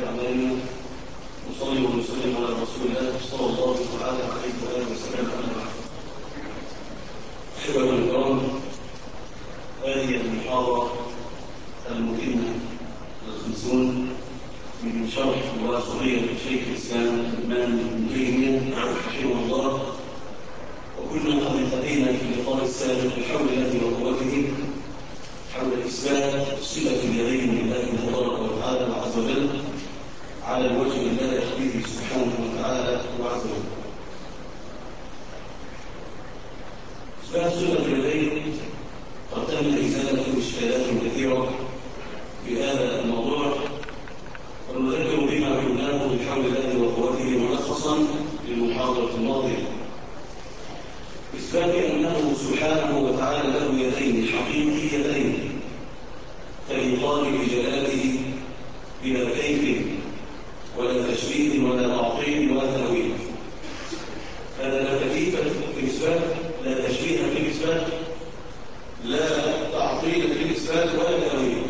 أعمالنا وصلي ونسلم على رسول الله صلى الله تعالى عليه وآله وسلم. أما بعد، أحبة الكرام، هذه المحاضرة المتمة الخمسون من شرح وصية شيخ الإسلام ابن تيمية رحمه الله، وكنا قد انتهينا في اللقاء السابق بحول الله وقوته حول إثبات صلة اليدين لله تبارك وتعالى وعز وجل على الوجه الذي به سبحانه وتعالى وعز وجل. إثبات صلة اليدين قد تم إزالة إشكالات كثيرة في هذا الموضوع، ونذكر بما قلناه بحول الله وقوته ملخصا للمحاضرة الماضية. إثبات أنه سبحانه وتعالى له يدين حقيقيتين تليقان بجلاله بلا كيف ولا تشبيه ولا تعطيل ولا تأويل. هذا لا تكييف في الإثبات، لا تشبيه في الإثبات، لا تعطيل في الإثبات ولا تأويل.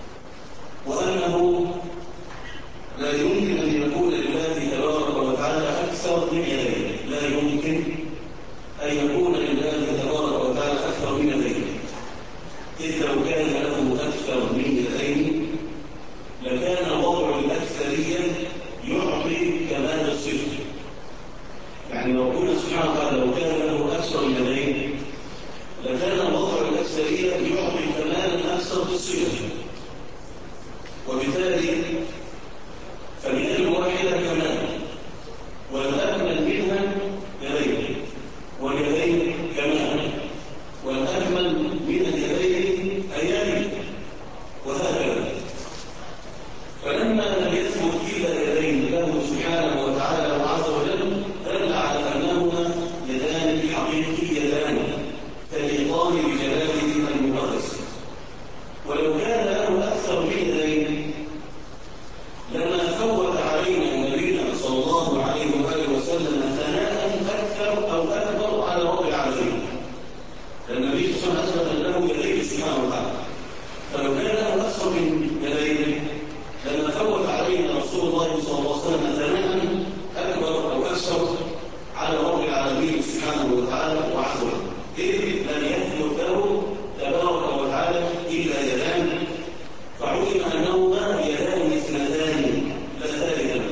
وأنه لا يمكن أن يكون لله تبارك وتعالى أكثر من يدين، لا يمكن أن يكون لله تبارك وتعالى أكثر من يدين، إذ لو كان له أكثر من يدين لكان وضع الأكثرية يعطي كمال الصفة. يعني لو قلنا سبحانه وتعالى لو كان له أكثر من يدين لكان وضع الأكثرية يعطي كمالا أكثر في الصفة، وبالتالي فاليد الواحدة كمال، والأكمل منها يدين، واليدين كمال، والأكمل من اليدين أيدي، وهكذا. فلما لم يثبت إلا يدين له سبحانه وتعالى وعز وجل دل على أنهما يدان حقيقيتان تليقان بجلاله المقدس. ولو كان له أكثر من يدين لما فوت علينا نبينا صلى الله عليه وآله وسلم ثناء أكثر أو أكبر على رب العالمين. النبي صلى الله عليه وسلم له يدين سبحانه وتعالى، فلو كان له أكثر من يدين لما فوت علينا رسول الله صلى الله عليه وسلم ثناء أكبر أو أكثر على رب العالمين سبحانه وتعالى وعز وجل، إذ لم يثبت له تبارك وتعالى إلا يدان، فعلم أنهما يدان اثنتان لا ثالث له.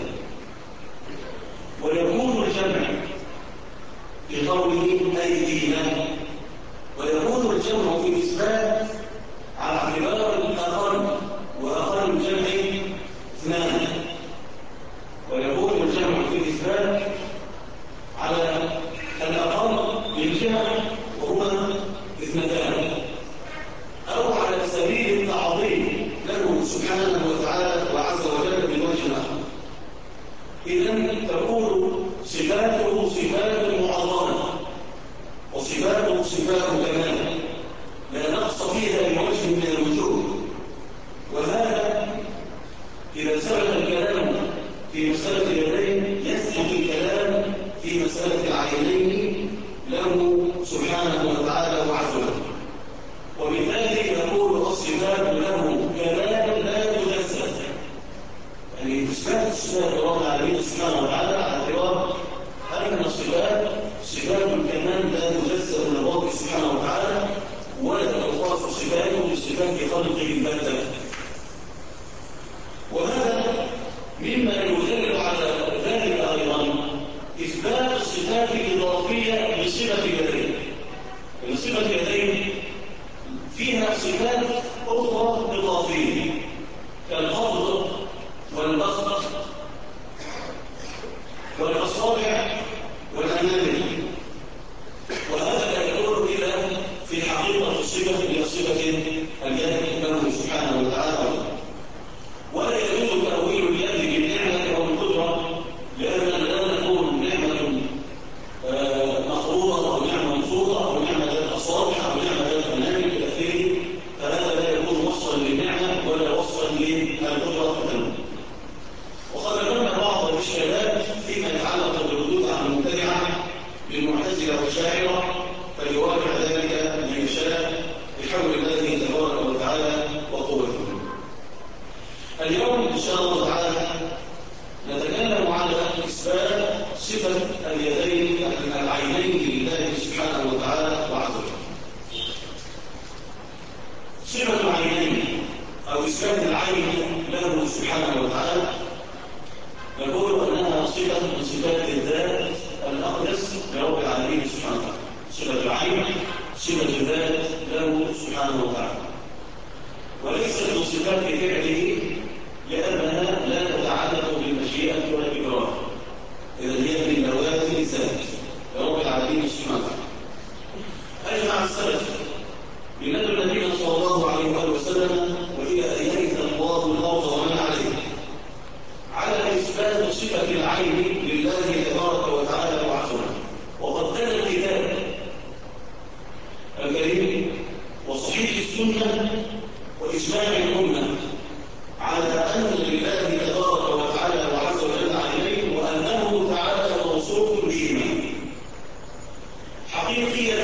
ويكون الجمع بقوله أيدينا، ويكون الجمع في الإثبات على اعتبار الأقل، وأقل الجمع اثنان. ويكون الجمع في الإثبات على الأقل للجمع وهما اثنتان، أو على سبيل التعظيم له سبحانه وتعالى وعز وجل من وجه آخر. إذن تكون صفاته صفات معظمة، وصفاته صفات كمال لا نقص فيها بوجه من الوجوه. وهذا إذا ثبت الكلام في مسألة اليدين يثبت الكلام في مسألة العينين له سبحانه وتعالى وعز وجل. وبذلك يقول الصفات له كمال لا تجسد، يعني إثبات الصفات لرب العالمين سبحانه وتعالى على اعتبار أن الصفات صفات الكمال لا تجسد للرب سبحانه وتعالى، ولا تخاف صفاته بصفات خلقه البتة. وهذا مما يدل على ذلك أيضا إثبات الصفات الإضافية لصفة اليدين. صفة اليدين فيها صفات أخرى إضافية كالقبض والبسط والأصابع والأنامل، وهذا لا يدل إلا في حقيقة الصفة إلى صفة اليد له سبحانه وتعالى، ولا يجوز تأويل اليد بالنعمة أو القدرة، لأننا لا نقول نعمة مقروضة أو نعمة مفروضة أو نعمة ذات أصابع أو نعمة ذات أنامل إلى آخره، فهذا سبحانه وتعالى نقول أنها صفة من صفات الذات الأقدس لرب العالمين سبحانه وتعالى، صفة العين صفة الذات له سبحانه وتعالى، وليست من صفات فعله لأنها لا تتعلق بالمشيئة والإكراه، إذا هي من لوازم الذات لرب العالمين سبحانه وتعالى. أجمع السلف بنبي النبي صلى الله عليه وآله وسلم وإلى أن يرث الله الأرض ومن عليه على إثبات صفة العين لله تبارك وتعالى وعظمه، وقد دل الكتاب الكريم وصحيح السنة وإجماع الأمة على أن لله تبارك وتعالى وعز وجل عينين، وأنه تعالى موصوف بهما حقيقية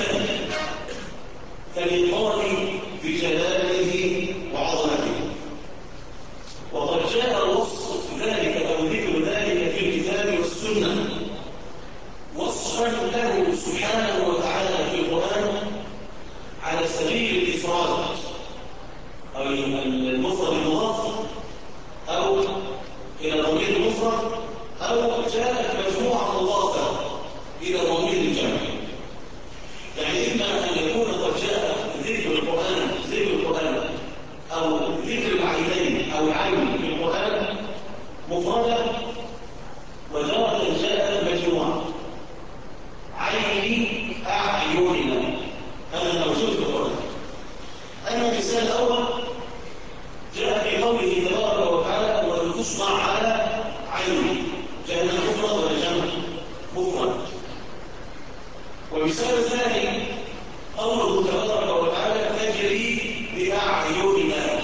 كالإقرار بجلاله وعظمته. وقد جاء وصف ذلك أو ذكر ذلك في الكتاب والسنة وصفا له سبحانه وتعالى في القرآن على سبيل الإفراد أو المفرد المضاف أو إلى ضمير المفرد، أو جاءت مجموعة مضافة إلى ضمير الجمع. يعني إما أن يكون قد جاء ذكر القرآن أو ذكر العينين أو العين في القرآن مفردة، وتارة جاءت مجموعة عيني أعيننا، هذا موجود في القرآن. أما المثال الأول جاء في قوله تبارك وتعالى ولتصنع على عيني، جاء مفرد ولا جمع؟ مفرد. والمثال الثاني قوله تبارك وتعالى تجري بأعيننا،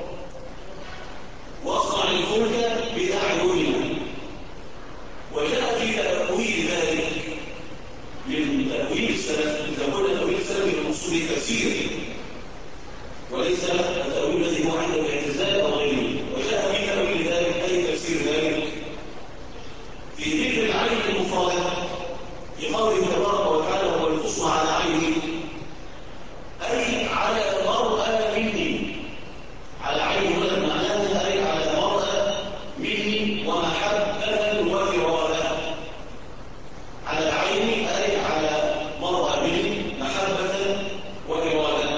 واصنع الفلك بأعيننا. وجاء في تأويل ذلك من تأويل السلف، إذا قلنا تأويل السلف من أصول تفسير وليس التأويل الذي هو عند الاعتزال أو غيره. وجاء في تأويل ذلك أي تفسير ذلك في ذكر العين المفردة في قوله تبارك وتعالى ولتصنع على عيني، أي على مرأى مني. على عيني هنا معناها أي على مرأى مني ومحبة وإرادة. على عيني أي على مرأى مني محبة وإرادة.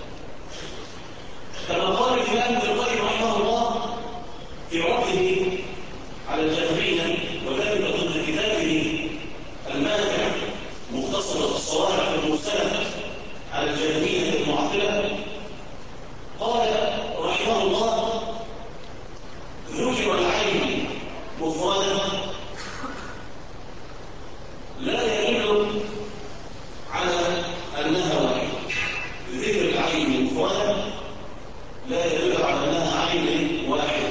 كما قال الإمام ابن القيم رحمه الله في رده على الجهمية، وذلك ضمن كتابه المانع مختصر الصواعق المرسلة على الجهمية المعطلة، قال رحمه الله ذكر العين مفردا لا يدل على أنها واحدة. ذكر العين مفردا لا يدل على أنها عين واحدة،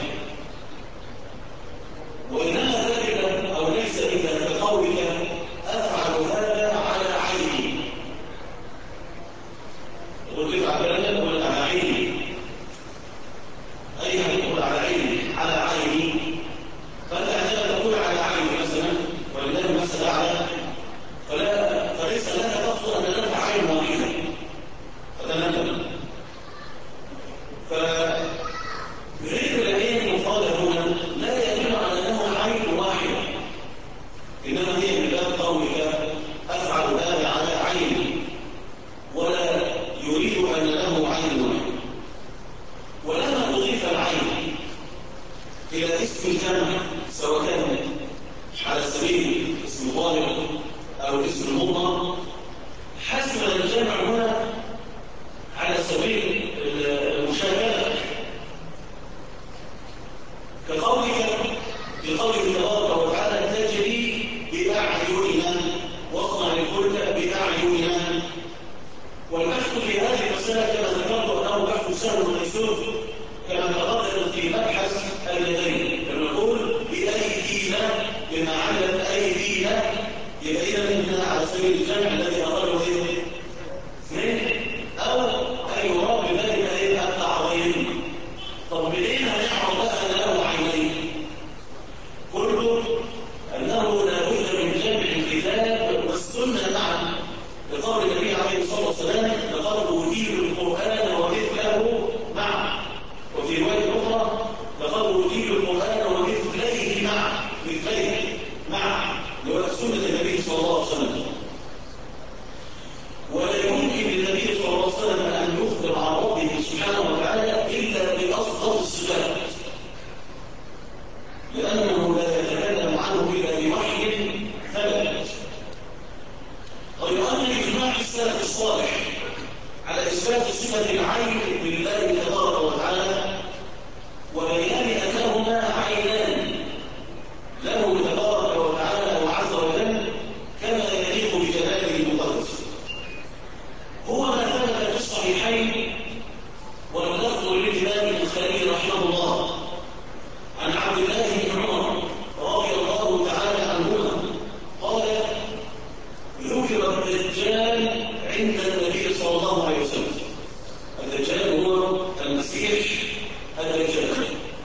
وإنما ذلك أو ليس إلا كقولك أفعل هذا على عيني. يقول لك على كلامك ولا على عيني؟ أي هتقول على عيني على عيني، فأنت عندما تقول على عيني مثلا ولله المثل أعلى فليس لك تقصد أن لك عين واحدة فتنبه. فذكر العين المفردة هنا لا يدل على أنها عين واحدة، إنما هي من باب قولك أفعل هذا على عيني، ولا يريد أن له عين واحدة. ولما تضيف العين إلى اسم الجمع سواء كان على سبيل اسم ظاهر أو اسم المضمر، حسب الجمع هنا على سبيل المشاكلة، كقولك بقوله تبارك وتعالى تجري بأعيننا واصنع الفلك بأعيننا. والبحث في هذه المسألة كما ذكرت أنه بحث سهل وميسور، كما تقدم في مبحث اليدين، كما نقول بأيدينا بما علت أيدينا، يبقى إذا منها على سبيل الجمع الذي أقله اثنين، أو أن يراد بذلك التعظيم. طب منين هنعرف بقى أن له عينين؟ كله أنه لا بد من جمع الكتاب والسنة معا، لقول النبي عليه الصلاة والسلام لقد أوتيت القرآن ومثله معه، وفي رواية أخرى لقد أوتيت القرآن لأنه لا يتكلم عنه إلا بوحي ثبت. ويؤمن إجماع السلف الصالح على إثبات صفة العين لله تبارك وتعالى وبيان أنهما عينان له تبارك وتعالى وعز وجل كما يليق بجلاله المقدس. هو ما ثبت في الصحيحين واللفظ للإمام البخاري رحمه الله عن عبد الله بن عمر رضي الله تعالى عنهما قال: ذكر الدجال عند النبي صلى الله عليه وسلم. الدجال هو المسيح الدجال،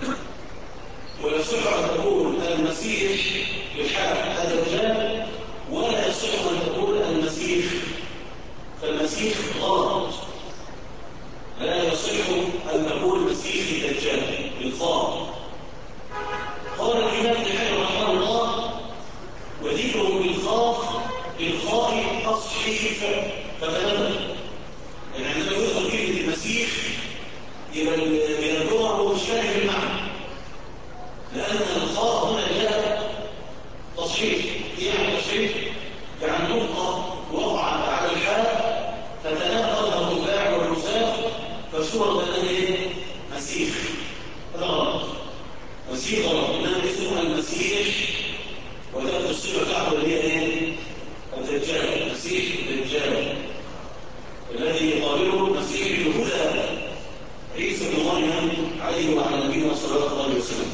ويصح أن تقول المسيح للحق الدجال، ولا يصح أن تقول المسيح، فالمسيح غلط. لا يصح أن نقول مسيح الدجال بالخاء. قال الإمام ابن حجر رحمه الله: وذكره بالخاء تصحيف فتنبه. يعني عندما يذكر كلمة المسيح يبقى اللغة هو مش فاهم المعنى، لأن الخاء هنا جاء تصحيف. يعني تصحيف يعني نقطة وضعت على الحاء فتناقض الرباع والرساخ فصورة أنه مسيح. هذا غلط، مسيح غلط، إنما اسمه المسيح وتأتي الصفة بتاعته اللي هي ايه؟ الدجال، المسيح الدجال الذي يقابله المسيح الهدى عيسى بن مريم عليه وعلى نبينا صلى الله عليه وسلم.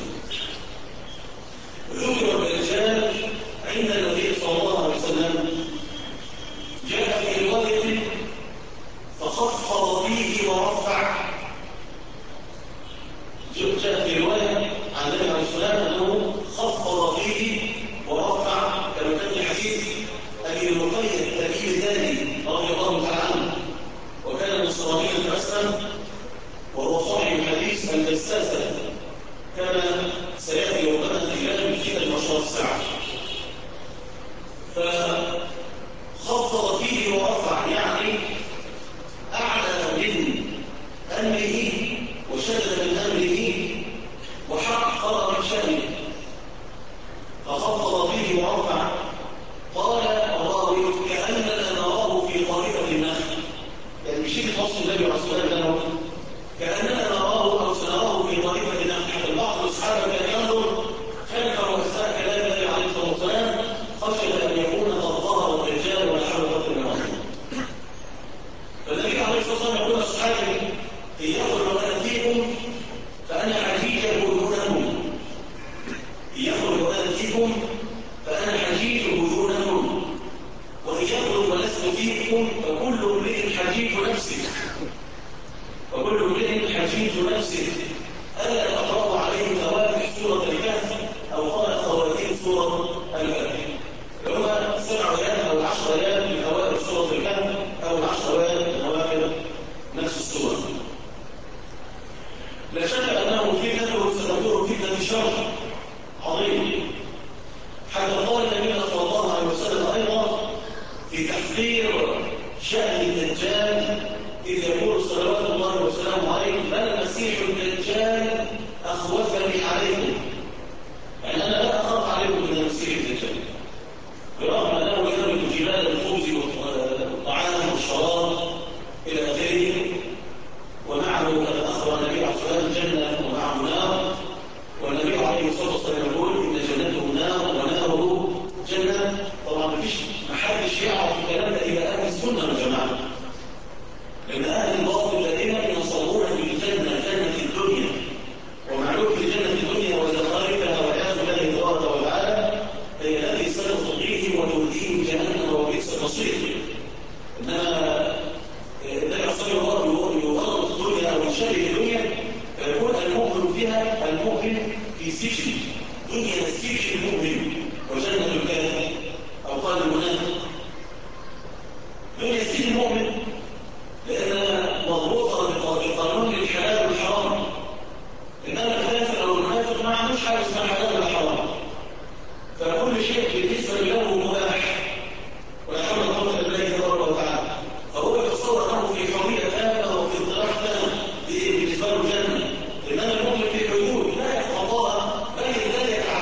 ذكر الدجال عند النبي صلى الله عليه وسلم، جاء في رواية فخفض فيه ورفع. جاء في رواية عن النبي عليه الصلاة والسلام أنه خفض فيه ورفع، كما كان في حديث أبي المقيد أبي الداني رضي الله تعالى عنه، وكان نصرانيا فأسلم، وهو صاحب الحديث الجساسة كما سيأتي وقتنا في جانب في المشروع الساعة. فخفض فيه ورفع يعني أعلى من أمره وشدد من أمره وحقق من شأنه. فخفض فيه ورفع. قال الراوي: كأننا نراه في طريقة النخل. يعني مش دي وصف النبي عليه الصلاة والسلام، كأننا نراه أو سنراه في طريقة النخل. حتى بعض الصحابة كان ينظر خلف رؤساء كلام النبي عليه الصلاة والسلام خشية أن يكون قد ظهر الدجال وحرقت المناصب. فالنبي عليه الصلاة والسلام يقول أصحابه: إن يخرج أنا فيكم فأنا حجيج بذونكم. إن يخرج أنا فيكم فأنا حجيج بذونكم، وإن يخرج ولست فيكم فكل امرئ حجيج نفسه. وكل امرئ حجيج نفسه. ألا تقرأ عليه خواتم سورة الكهف أو قال خواتيم سورة الكهف، اللي هما 7 آيات أو 10 آيات من أوائل سورة الكهف أو 10 آيات من أواخر نفس السورة. لا شك أنه فتنة ستكون فتنة شر عظيم، حتى قال النبي صلى الله عليه وسلم أيضا في تحذير شأن الدجال إذ يقول صلوات الله وسلامه عليه: بل مسيح الدجال أخوفني عليكم. يعني أنا لا أخاف عليكم من المسيح الدجال، برغم أنه يملك جبال الخبز والطعام والشراب إلى آخره، ومعه قد أخبر النبي عليه الصلاة والسلام جنة ومعه نار، والنبي عليه الصلاة والسلام يقول: إن جنته نار وناره جنة. طبعا محدش يعرف الكلام ده إلى أهل السنة والجماعة، لأن أهل الباطل دائما ينصرون في الجنة جنة الدنيا، ومعلوم في جنة الدنيا وزخارفها والعياذ بالله تبارك وتعالى هي التي ستطغيهم وتهديهم جهنم وبئس المصير. إنما النبي عليه الصلاة والسلام يغرق الدنيا أو يشبه الدنيا فيكون المؤمن فيها المؤمن في سجن دنيا، سجن المؤمن وجنة الكافر أو قال المنافق دنيا سجن المؤمن، لأنها مضبوطة بقانون الحلال والحرام. إنما الكافر أو المنافق ما عندوش حاجة اسمها حلال ولا حرام، فكل شيء بالنسبة له مباح ولا حول ولا قوة إلا بالله تبارك وتعالى. فهو يتصور أنه في حرية تامة وفي اضطراح تام بالنسبة له الجنة، إنما المؤمن في حدود لا يتخطاها بل لا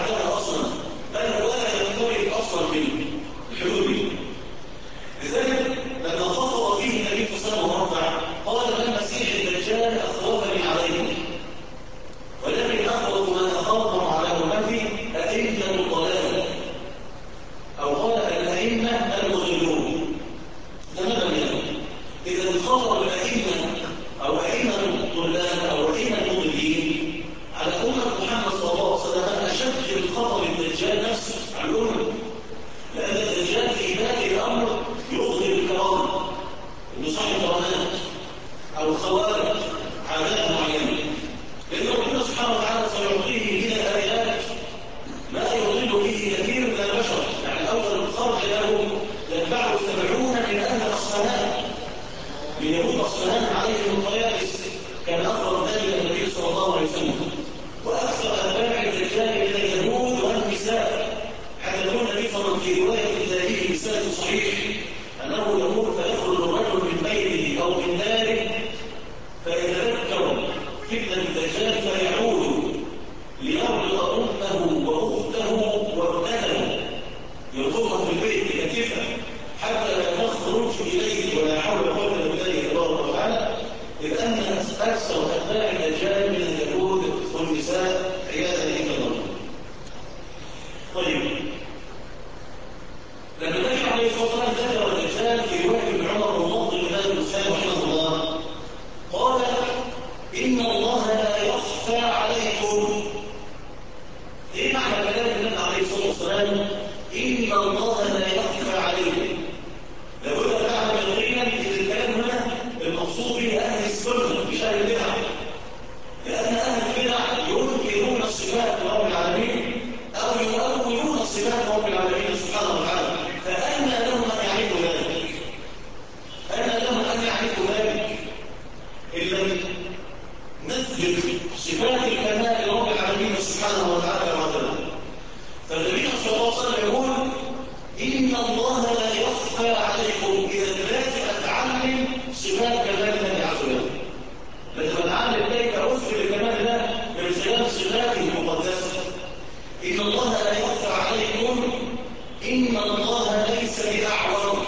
الدجال نفسه عن الأمة، لأن الدجال في باقي الأمر يظهر الكرامة، إنه صاحب كرامات أو خوارق عادات معينة، لأن ربنا سبحانه وتعالى سيعطيه من الآيات ما يضل به كثير من البشر. يعني أول الخرج له يتبعه 70 من أهل أصفهان، من يهود أصفهان عليهم الطيالس، كان أفضل ذلك النبي صلى الله عليه وسلم، وأكثر أتباع الدجال من اليهود والنساء، حتى يقول النبي صلى الله عليه وسلم في رواية ذلك بسند صحيح أنه يقول فيخرج الرجل من بيته أو من داره فيتذكر فتنة الدجال فيعود ليربط أمه وأخته وابنته، يربطها في البيت كتفا حتى لا تخرج إليه ولا حول ولا قوة إلا بالله تبارك وتعالى، إذ أن أكثر أتباع الدجال من اليهود والنساء عياذا بالله. طيب، لما النبي عليه الصلاة والسلام ذكر الدجال في رواية ابن عمر والنضر بن هذا الإنسان رحمه الله قال: إن الله لا يخفى عليكم. إيه معنى كلام النبي عليه الصلاة والسلام إن الله لا يخفى عليكم؟ لابد أن تعلم يقينا إن الكلام هنا المقصود به أهل السنة مش أهل البدع، لأن أهل البدع ينكرون صفات رب العالمين أو يؤولون صفات رب العالمين سبحانه وتعالى، فأنى لهم أن يعرفوا ذلك؟ أنى لهم أن يعرفوا ذلك إن لم نثبت صفات الكمال لرب العالمين سبحانه وتعالى وتعالى. فالنبي صلى الله عليه وسلم يقول: إن الله لا يخفى عليكم. إذا لازم أتعلم صفات كمال الله عز وجل، لازم أتعلم كيف أثبت الكمال الله من خلال صفاته المقدسة. إن الله لا يخفى عليكم، إن الله ليس بأعور،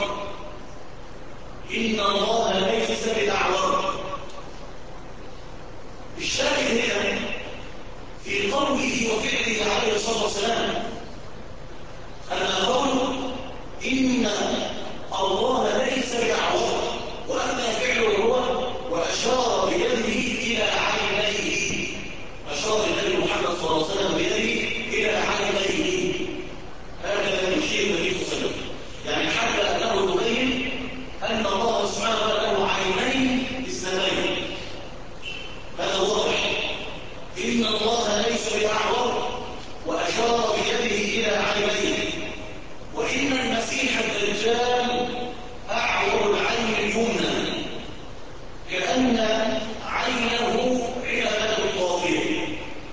إن الله ليس بأعور. الشاهد هنا في قوله وفعله عليه الصلاة والسلام أن قوله إن الله ليس بأعور وأن فعله هو وأشار بيده إلى عينيه، أشار النبي محمد صلى الله عليه وسلم بيده إلى عينيه، هكذا يشير النبي صلى الله عليه وسلم، يعني حتى أنه يبين أن الله سبحانه وتعالى له عينين اثنتين. هذا واضح. إن الله ليس بأعور وأشار بيده إلى عينيه. وإن المسيح الدجال أعور العين اليمنى كأن عينه عنبة طافية،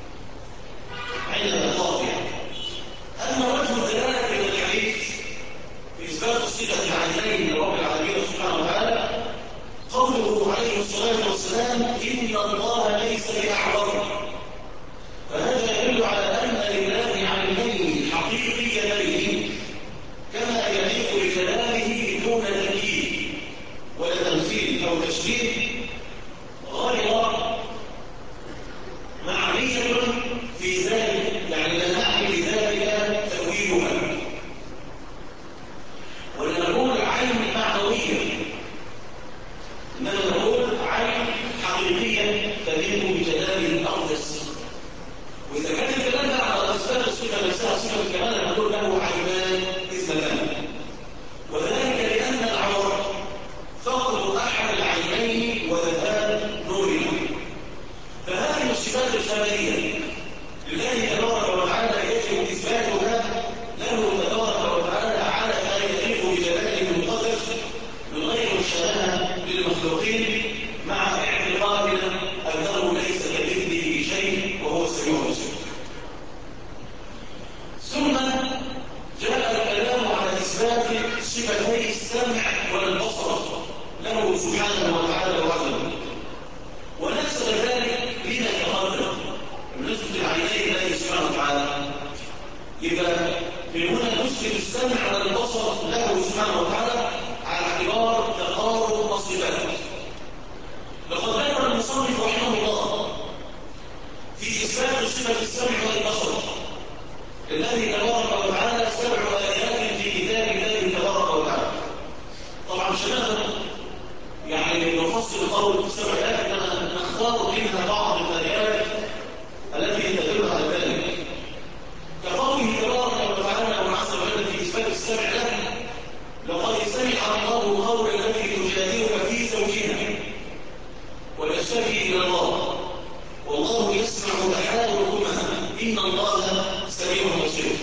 عنبة طافية. أما وجه الدلالة من الحديث في إثبات صفة العينين لرب العالمين سبحانه وتعالى قوله عليه الصلاة والسلام إن الله ليس بأعور، فهذا يدل على أن لله عينين حقيقيتين كما يليق بجلاله دون تمثيل ولا تمثيل أو تشبيه، غير معنية في ذلك، يعني لا نعني بذلك تأويلها، ولا نقول عين معنوية، إنما نقول عين حقيقية تليق بجلاله الأقدس. وإذا كان الكلام ده على أسباب الصفة نفسها صفة الكمال نقول له عينان اثنتان، وذلك لأن العور فقد أحد العينين وذهاب نورها. فهذه الصفات الخبرية لله تبارك وتعالى يجب إثباتها له تبارك وتعالى على ما يليق بجلاله المقدس من غير مشابهة للمخلوقين، مع اعتقادنا أنه ليس كمثله شيء وهو السميع البصير. ثم جاء الكلام على إثبات صفتي السمع والبصر له سبحانه وتعالى وعلا، ونسب ذلك لنا كقدر نسبة العينين لله سبحانه وتعالى. إذا من هنا نسبة السمع والبصر له سبحانه وتعالى على اعتبار تقارب الصفات. لقد ذكر المصنف رحمه الله في إثبات صفة السمع والبصر الذي تبارك وتعالى 7 آيات في كتاب الله تبارك وتعالى. طبعا شبابنا يعني نفصل القول في 7 آيات، انما نختار منها بعض الآيات التي تدل على ذلك، كقوله تبارك سميع بصير.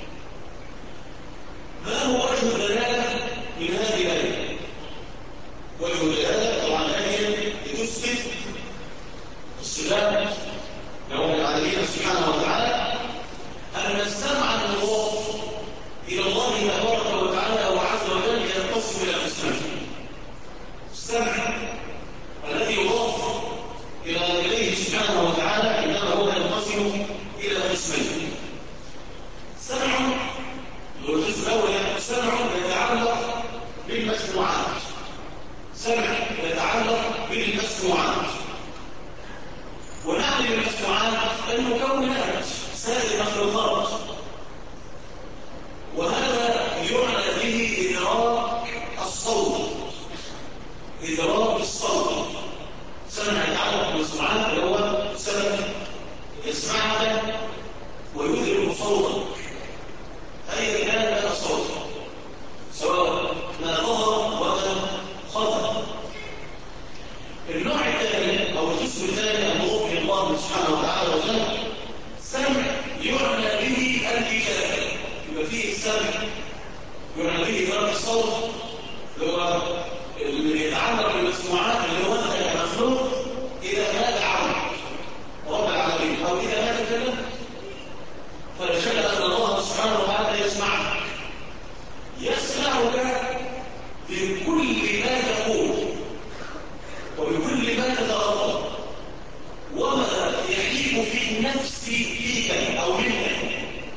ما هو وجه الدلاله من هذه الايه؟ وجه الدلاله طبعا الايه لتثبت الصفات لهم العالمين سبحانه وتعالى ان السمع المضاف الى الله تبارك وتعالى وعز وجل ينقسم الى قسمين. السمع الذي يضاف اليه سبحانه وتعالى انما هو ينقسم الى قسمين. سمع الجزء الاول سمع يتعلق بالمسموعات، سمع يتعلق بالمسموعات، ونعني بالمسموعات المكونات سائر المخلوقات، وهذا يعنى به إدراك الصوت، إدراك الصوت. سمع يتعلق بالمسموعات اللي هو سمع يسمعك ويدرك صوتك أي كان لك صوت سواء ما ظهر وما خطر. النوع الثاني أو القسم الثاني المضاف إلى الله سبحانه وتعالى وجل سمع يعنى به الإجابة، يبقى فيه السمع يعنى به إدراك الصوت اللي هو اللي يتعلق بالمسموعات اللي هو أنت كمخلوق إذا ما دعوت رب العالمين أو إذا ما تكلمت فشهد أن الله سبحانه وتعالى يسمعك، يسمعك بكل ما تقول وبكل ما تتغطى وما يحيك في النفس فيك أو منك،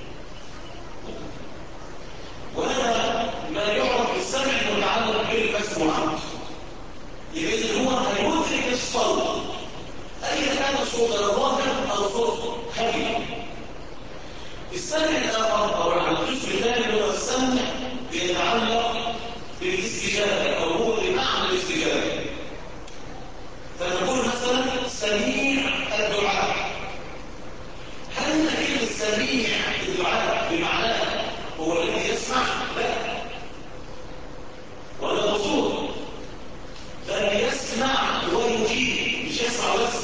وهذا ما يعرف بالسمع المتعلق بالمسموعات. إذا هو هيدرك الصوت أي كان صوت الراكب أو صوت خفي. السمع الآخر أو القسم الثاني هو السمع يتعلق بالاستجابة أو هو بمعنى الاستجابة. فنقول مثلا سميع الدعاء، هل كلمة سميع الدعاء بمعناه هو الذي يسمع؟ لا، ولا بصور، بل يسمع ويجيب، مش يسمع بس.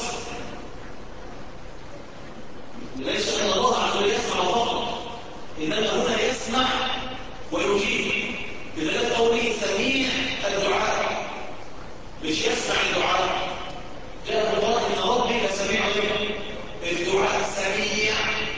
ليس ان الله عز وجل يسمع فقط، انما هنا يسمع ويجيب بدلاله قوله سميع الدعاء، مش يسمع الدعاء. جاء الله ان ربي لسميع الدعاء، سميع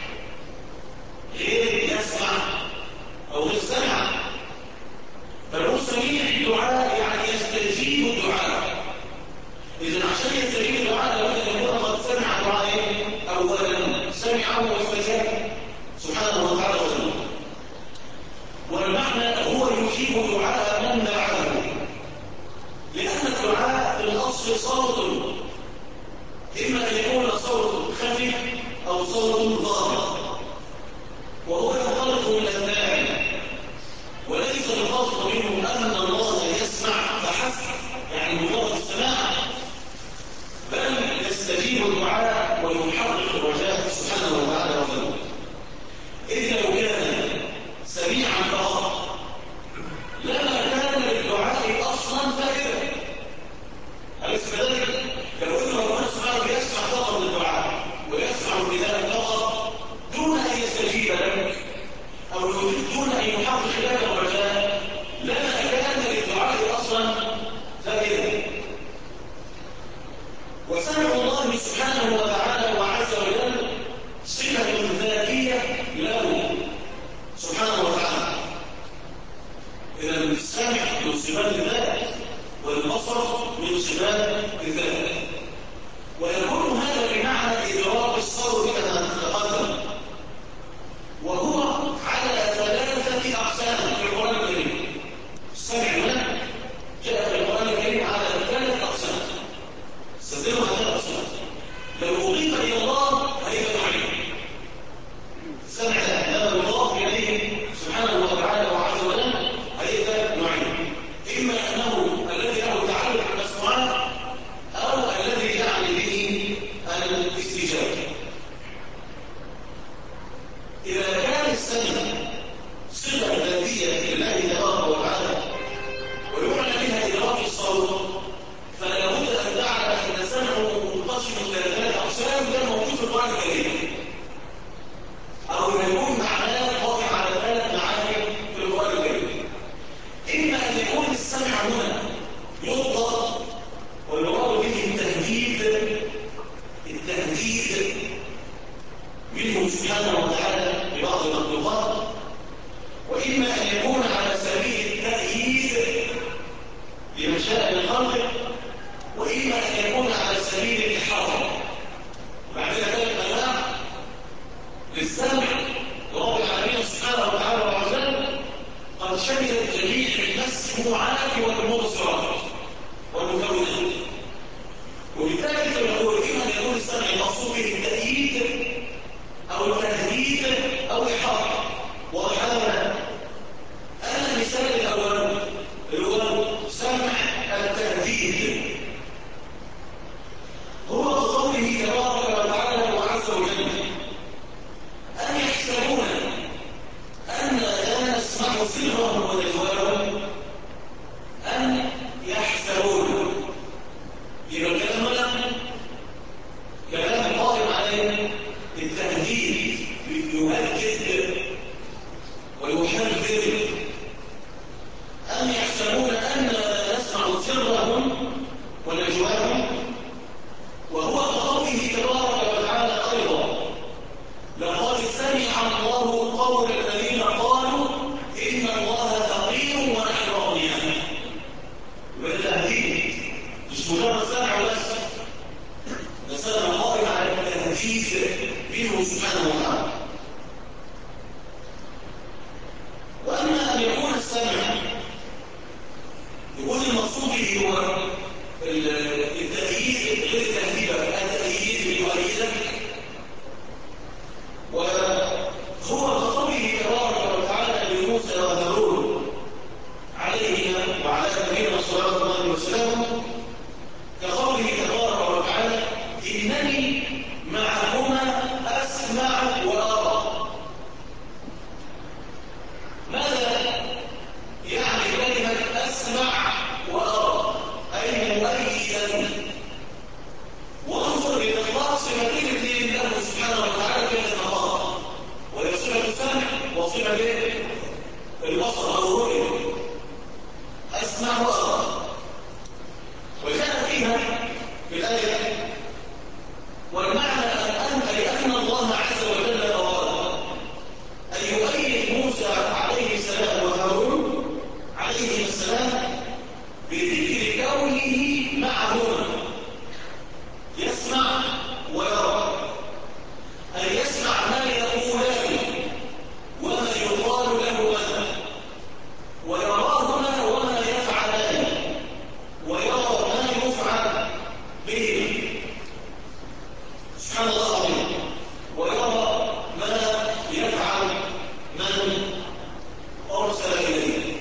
غير يسمع او غير سمع، بل هو سميع الدعاء يعني يستجيب الدعاء. اذا عشان يستجيب الدعاء لابد ان يكون قد سمع دعاء اولا، سمعه واستجاب سبحانه وتعالى وسلم. والمعنى هو يجيب دعاء من دعاه، لان الدعاء في الاصل صوت، اما ان يكون صوت خفي او صوت ظاهر، وهو يختلط بالاذنان، وليس القصد منه ان الله يسمع فحسب يعني مجرد السماع، بل يستجيب الدعاء ويحقق الرجاء سبحانه وتعالى وسلم. إذ لو كان سميعا فقط لما كان للدعاء اصلا فائده، أليس كذلك؟ لو ان ربنا سبحانه يسمع فقط للدعاء ويسمع النداء فقط دون ان يستجيب لك شملت جميع المسموعات والمبصرات والمكونات. وبالتالي نقول إما يكون السمع المقصود به التأييد أو التهديد أو الإحاطة. واضح هذا؟ أنا المثال الأول اللي هو سمع التهديد هو قوله تبارك وتعالى وعز وجل أن يحسبون أن لا نسمع سرهم ونجواهم. أن يحسبون يبقى الكلام هنا كلام قائم عليه التهديد، يهدد ويحذر. أن يحسبون أن لا نسمع سرهم ونجواهم، وهو كقوله تبارك وتعالى أيضا لقد سمع الله قول الذين قالوا إن الله فقير ونحن أغنياء. والتهديد مش مجرد سمع بس، ده سمع قائم على التهديد منه سبحانه وتعالى. وأما أن يكون السمع يكون المقصود به هو التأييد غير التهديد، التأييد يؤيدك، وهو كقوله تبارك وتعالى لموسى وهارون عليهما وعلى نبينا صلى الله عليه وسلم، كقوله تبارك وتعالى إنني معكما أسمع وأرى. ماذا يعني كلمة أسمع وأرى؟ أي مؤيدا. وانظر إلى الله صفتين اثنين له سبحانه وتعالى في هذا المقام، وهي صفة السمع وصفة البصر أو الرؤية. أسمع وأرى، وجاء فيها في الآية والمعنى أن الله عز وجل أراد أن يؤيد موسى عليه السلام وهارون عليه السلام بذكر كونه معهما يسمع ويرى، أن يسمع ما يقولان وما يقال لهما، ويراهما وما يفعلان، ويرى ما يفعل به سبحان الله العظيم، ويرى ما يفعل من أرسل إليه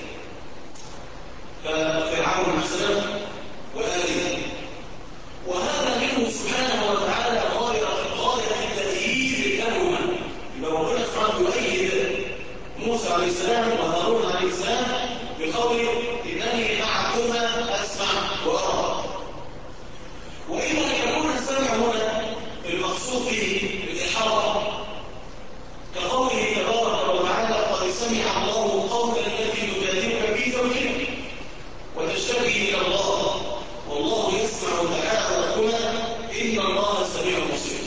كفرعون مثلا وآله. وهذا منه سبحانه وتعالى غاية التأييد لهما. يبقى ربنا سبحانه يؤيد موسى عليه السلام وهارون عليه السلام بقوله إنني معكما أسمع وأرى. وإما أن يكون السمع هنا المقصود به الإحاطة، كقوله تبارك وتعالى قد سمع الله قول التي تجادلك في زوجها وتشتكي إلى الله والله يسمع تحاوركما إن الله سميع بصير.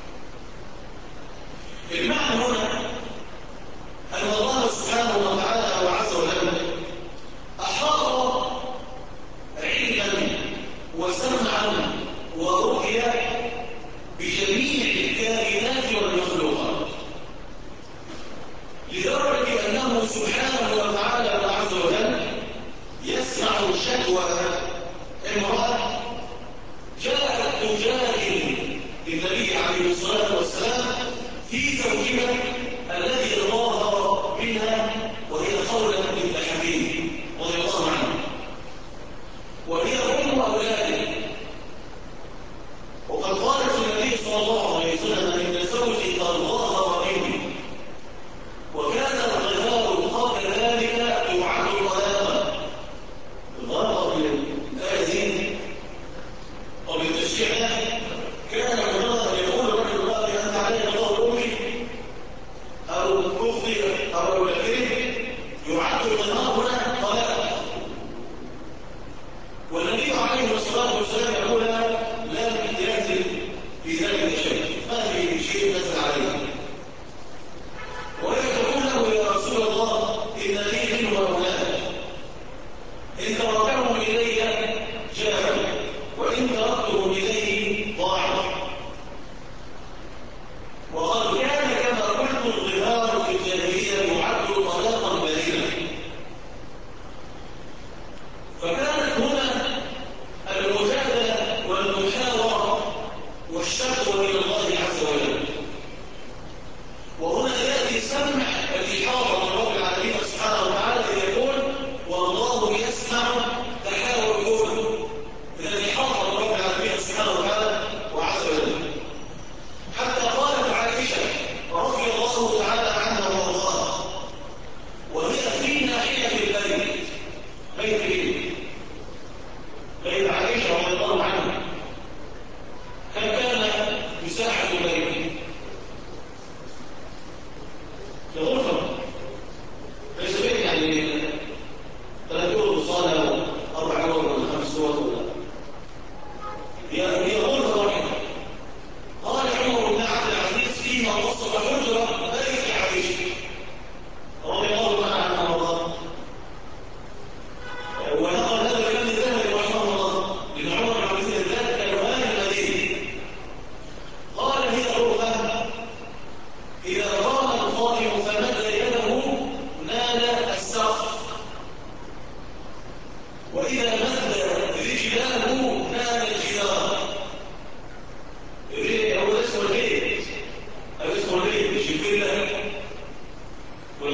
المعنى هنا أن الله سبحانه وتعالى وعز وجل أحاط علما وسمعا ورؤيا بجميع الكائنات والمخلوقات، لدرجة أنه سبحانه وتعالى وعز وجل يسمع شكوى امرأة جاءت تجادل للنبي عليه الصلاة والسلام في زوجها الذي ظاهر منها، وهي خولة بنت حكيم رضي الله عنها، وهي أم أولاده. وقد قالت النبي صلى الله عليه وسلم إن زوجي قد ظاهر مني، وكان الغذاء قبل ذلك يعد طلاقا. الغرض من الآية وبالتشريع كان مجرد أن يقول الرجل الله أنت عليك الله أمي أو تفضي أو يولده يعد الغذاء هنا طلاقا. والنبي عليه الصلاة والسلام يقول لم ينزل في ذلك شيء، ما في شيء نزل عليه. وهي تقول له يا رسول الله إن لي منه أولاد، إن تركهم إلي جاءوا وإن تركتهم إليه ضاعوا. وقد كان كما قلت الظهار في الجاهلية يعد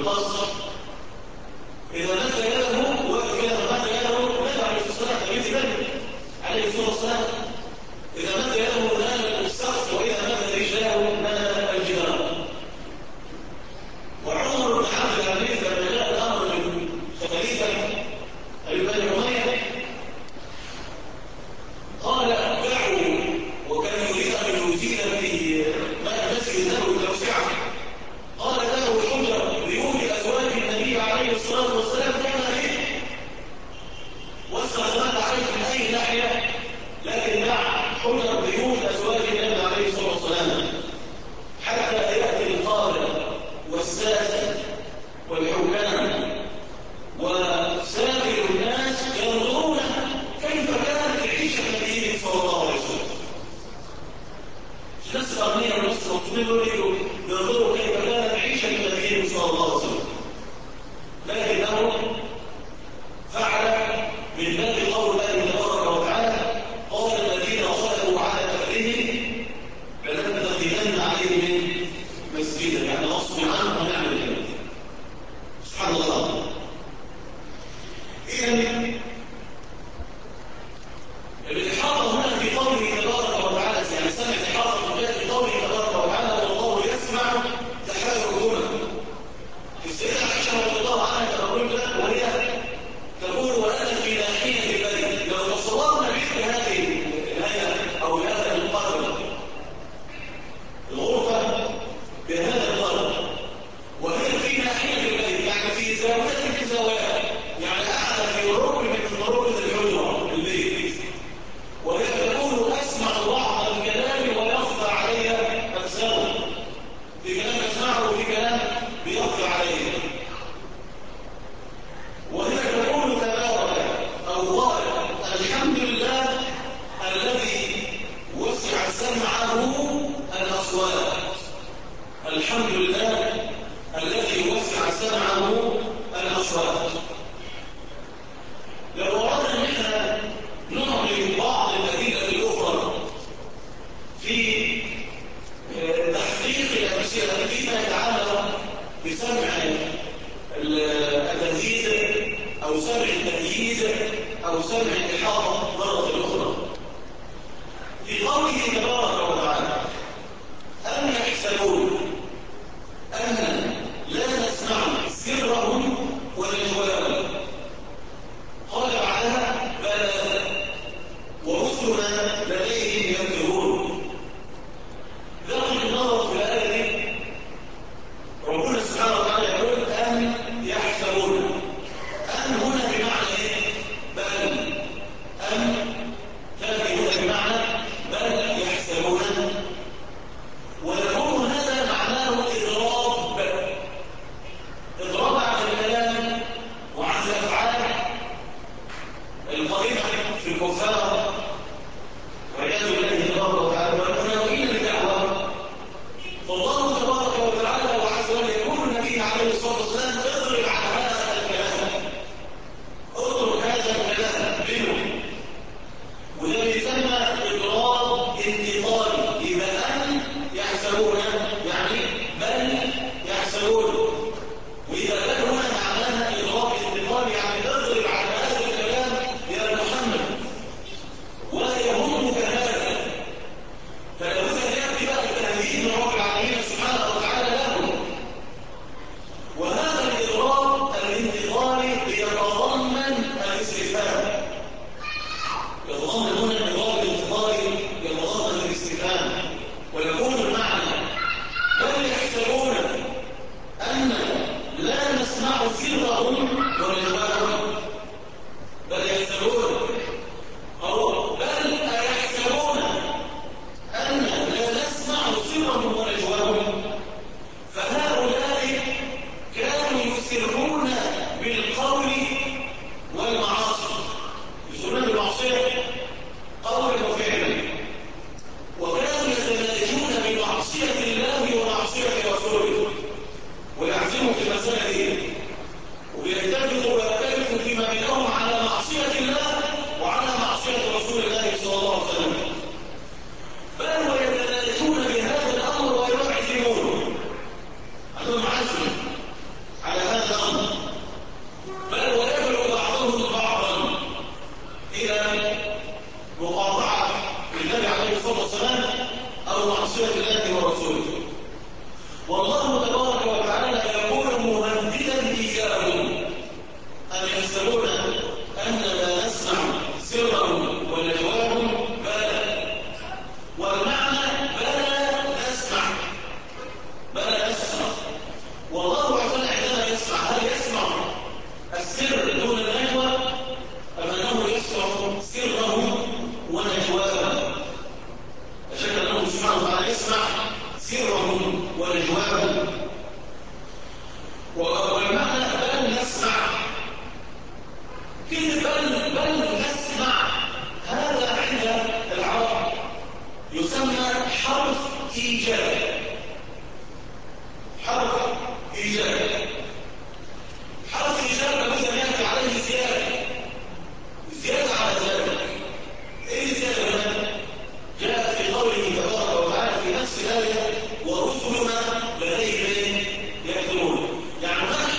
القصر إذا مد يده وقف كده مد يده النبي عليه الصلاة والسلام عليه الصلاة والسلام إذا مد يده نال السقف وإذا مد رجله نال الجدار. وعمر بن عبد العزيز لما جاء الأمر من خليفة بني أمية قال دعوا، وكان يريد أن يزيد في مسجد النبوي توسعة، قال دعوا حجر بيوت أزواج النبي عليه الصلاة والسلام كما هي واستخدمت عليه من أي ناحية، لكن دع حجر بيوت أزواج النبي عليه الصلاة والسلام حتى يأتي القادة والساسة والحكام وسائر الناس ينظرون كيف كانت عيشة النبي صلى الله عليه وسلم. الناس الأغنياء والناس المطلوبين ينظروا كيف كانت عيشة النبي صلى الله عليه وسلم، لكنه فعل من باب قول الله تبارك وتعالى قال الذين غلبوا على أمرهم لنتخذن عليهم مسجدا، يعني غصب عنهم ونعمل كده. سبحان الله. إذن الإحاطة هنا في قوله تبارك وتعالى، يعني سمع الإحاطة في قوله تبارك وتعالى والله يسمع تحاوركما. السيدة عائشة رضي الله عنها تقول لك وهي تقول وأنا في ناحية البيت، لو تصورنا مثل هذه الهيئة أو هذا القدر الغرفة بهذا القدر وهي في ناحية البيت، يعني في زاوية من زوايا، يعني قاعدة في ركن من ركن الحجرة البيت، وهي تقول أسمع بعض الكلام ويخفى علي أكثره، في كلام أسمعه وفي كلام بيخفى علي، وهي تقول تبارك أو قال الحمد لله الذي وسع سمعه الأصوات، الحمد لله الذي وسع سمعه الأصوات. لو أردنا أن احنا نعطي بعض الأدلة الأخرى في تحقيق الأمثلة فيما يتعلق بسمع التمييز أو سمع التمييز أو سمع الإحاطة مرة أخرى، في قوله تبارك وتعالى أم يحسبون أن لا نسمع سرهم ونجواهم، قال بعدها بلى ورسلنا لديهم يكتبون. ذلك النظر في الآية ربنا سبحانه وتعالى يقول أم يحسبون، أم هنا بمعنى إيه؟ بل، أم تأتي هنا بمعنى بل يحسبون، ويكون هذا معناه إضراب عن الكلام وعن الأفعال القائمة في الكفار والعياذ بالله تبارك وتعالى والمنافقين للدعوة. فالله تبارك وتعالى وعز وجل يقول النبي عليه الصلاة والسلام اضرب عن هذا الكلام، اترك هذا الكلام منه، وده بيسمى إضراب انتقالي. إذا أن يحسبون يعني بل يحسبون، وإذا بل هنا معناها إضراب انتقالي، يعني اضرب عن هذا الكلام يا محمد ولا يهمك هذا. فلابد أن يأتي بقى التهديد من رب العالمين سبحانه وتعالى له، وهذا الإضراب الانتقالي بيتضمن الاستفهام، يتضمن هنا الإضراب الانتقالي يتضمن الاستفهام، ويكون المعنى بل يحسبون أن لا نسمع سرهم ونجواهم، بل يحسبون أو بل يحسبون أن لا نسمع سرهم ونجواهم. فهؤلاء كانوا يسرون بالقول والمعاصي، يسرون بالمعصية قولا وفعلا، وكانوا يتناجون بمعصية الله ومعصية رسوله ويعزموا في المسألة دي، ويتفقوا ويختلفوا فيما بينهم على معصية الله وعلى معصية رسول الله صلى الله عليه وسلم، بل ويتناجون بهذا الأمر ويعزمون، عندهم عزم على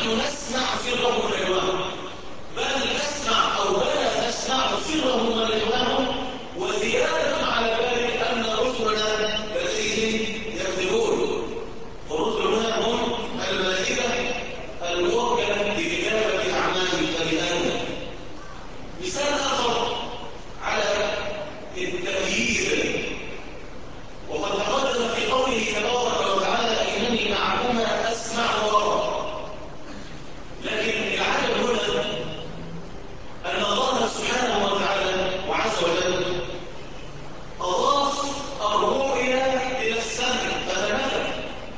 نحن نسمع سرهم ونجواهم، بل نسمع أو بلا نسمع سرهم ونجواهم، وزيادة على ذلك أن رسلنا لديهم يكذبون، ورسلنا هم الملائكة الموكلة بكتابة أعمال بني آدم. مثال آخر على التمييز، وقد تقدم في قوله تبارك وتعالى إنني معكما أسمع وأرى. لكن العجب هنا أن الله سبحانه وتعالى وعز وجل أضاف الرؤيا إلى السمع فتماثل،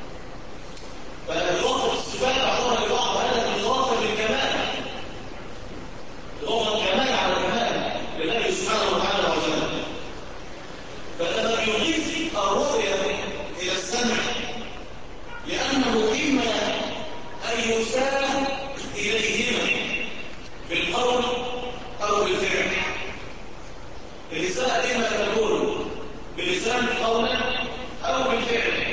فإضافة الصفات بعضها لبعض هذا إضافة للكمال، إضافة الكمال على الكمال لله سبحانه وتعالى وجل. فلما يضيف الرؤيا إلى السمع لأنه إما أن يساء إليهما بالقول أو بالفعل. الإساءة إما تكون بلسان قولا أو بالفعل،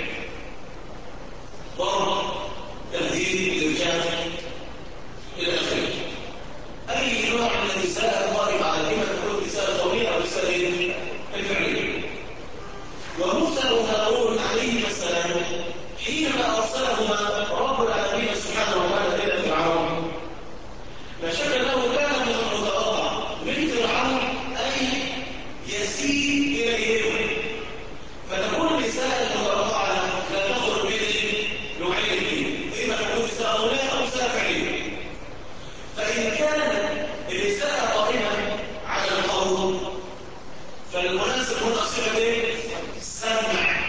ضرب، تهديد، إرجاع إلى آخره. أي نوع من الإساءة قائم على إما تكون إساءة قولية أو إساءة فعلية. وموسى وهارون عليهما السلام حينما أرسلهما رب العالمين سبحانه وتعالى إلى فرعون، لا شك أنه كان من المتوقع من فرعون أن يسيء إليهم، فتكون الإساءة المتوقعة لا تخرج من نوعين، إما تكون إساءة قولية أو إساءة فعلية. فإن كانت الإساءة قائمة على القول فالمناسب هنا صفة السمع،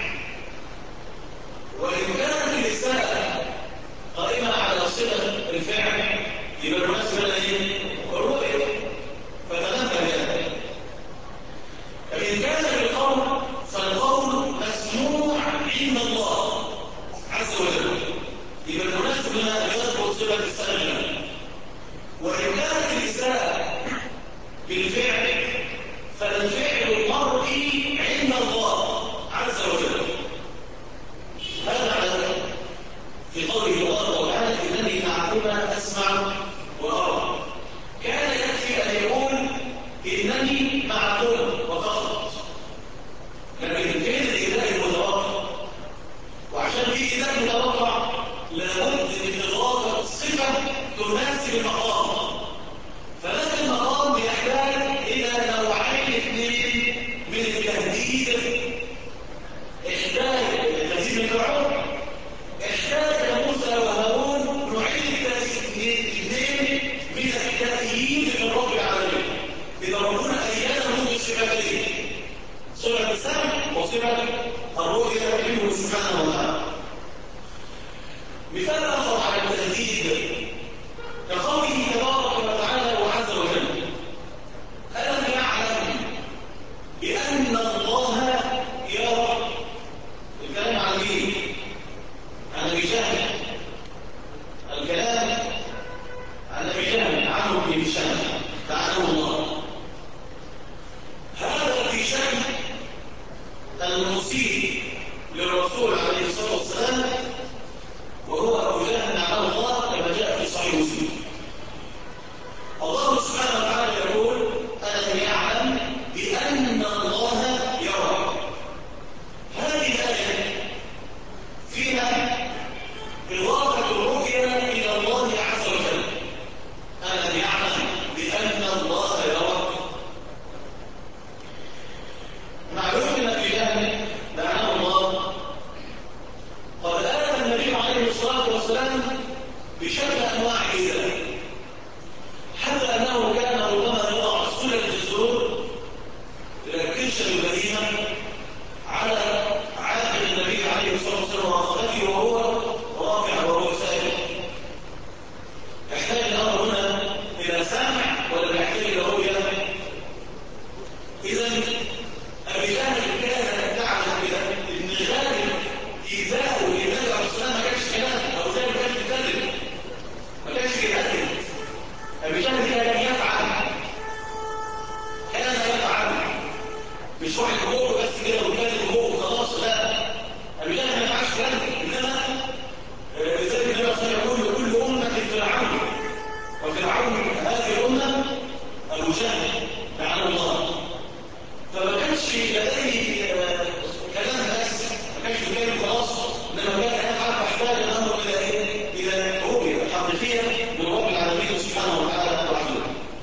وإن كانت الإساءة قائمة على صفة الفعل يبقى المناسب هنا الرؤية، فتنبه لها. فإن كان بالقول فالقول مسموع عند الله عز وجل، يبقى المناسب هنا أن يذكر صفة السمع. وإن كانت الإساءة بالفعل فالفعل المرئي عند الله عز وجل. هذا على في قوله تبارك وتعالى إنني معكما أسمع وأرى. كان يكفي أن يقول إنني معكما وفقط، لكن فين الإله المتوقع؟ وعشان في إله متوقع لابد من إضافة صفة تناسب المقام، فهذا المقام يحتاج إلى نوعين اثنين من التهديد. احتاج التهديد من فرعون، احتاج موسى وهارون نوعين اثنين من التأييد من رب العالمين لترون أيانهم بصفتين، صفة السمع وصفة الرؤية منه سبحانه وتعالى. مثال آخر على التهديد كقوله تبارك وتعالى وعز وجل ألم يعلم بأن الله يرى. الكلام عن مين؟ عن أبي جهل. الكلام عن أبي جهل عنه بن هشام لعنه الله. هذا في شأن المسيء للرسول عليه الصلاة والسلام، وهو أبو جهل لعنه الله كما جاء في صحيح مسلم. الله سبحانه وتعالى يقول ألم يعلم بأن الله يرى. هذه الآية فيها إضافة الرؤيا إلى الله عز وجل. ألم يعلم بأن الله يرى. معلوم أن أبي جهل لعنه الله قد آتى النبي عليه الصلاة والسلام بشتى أنواع الإيذاء، حتى أنه كان ربما يضع سلل الجسور لكنشة البهيمة على عاتق النبي عليه الصلاة والسلام وأخذته وهو رافع وهو سائل. يحتاج الأمر هنا إلى سمع ولا يحتاج إلى رؤية؟ إذن أبي جهل كان تعلم إن غالب إيذاءه للنبي عليه الصلاة والسلام ما كانش كلام، أو زي ما كان بيتكلم، ما فرعون هذه الأمة أبو جهل لعنه الله، فما كانش لديه كلام بس، ما كانش بيتكلم خلاص، انما كان يحتاج الامر الى ايه؟ الى رؤيه حقيقيه من رب العالمين سبحانه وتعالى وحده.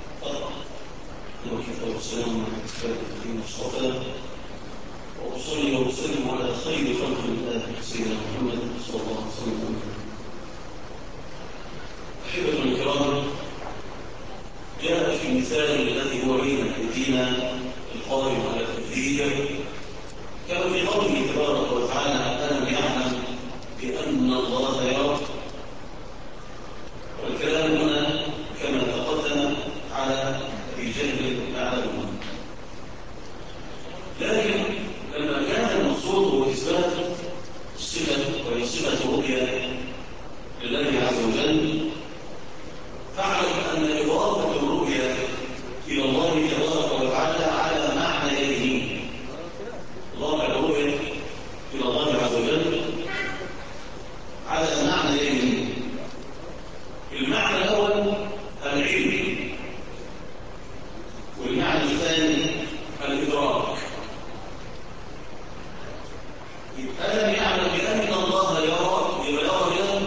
والسلام على سيدنا المصطفى، واصلي واسلم على خير خلق الله سيدنا محمد صلى الله عليه وسلم. احبه الكرام، جاء في المثال الذي هو بين ايدينا القائم على التكذيب كما في قوله تبارك وتعالى: ألم يعلم بأن الله يرى. والكلام هنا كما تقدم على رجال يعلمون، لكن لما كان المقصود هو إثبات الصفة وهي صفة رؤيا لله عز وجل، فاعلم أن إضافة الرؤيا إلى الله تبارك وتعالى على معنى يده. إضافة الرؤيا إلى الله عز وجل على معنى يده. المعنى الأول العلم، والمعنى الثاني الإدراك. ألم يعلم بأن الله يرى، يبقى يرى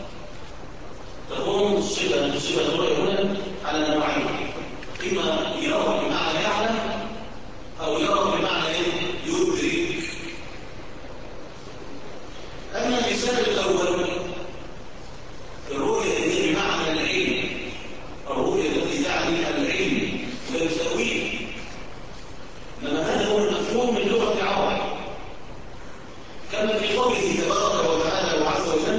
تكون صفة الرؤيا هنا على نوعين: إما يرى بمعنى يعلم، أو يرى بمعنى يدرك. أما المثال الأول الرؤيا التي بمعنى العلم، الرؤيا التي تعني العلم والتأويل، لما هذا هو المفهوم من لغة العرب، كما في قوله تبارك وتعالى وعز وجل: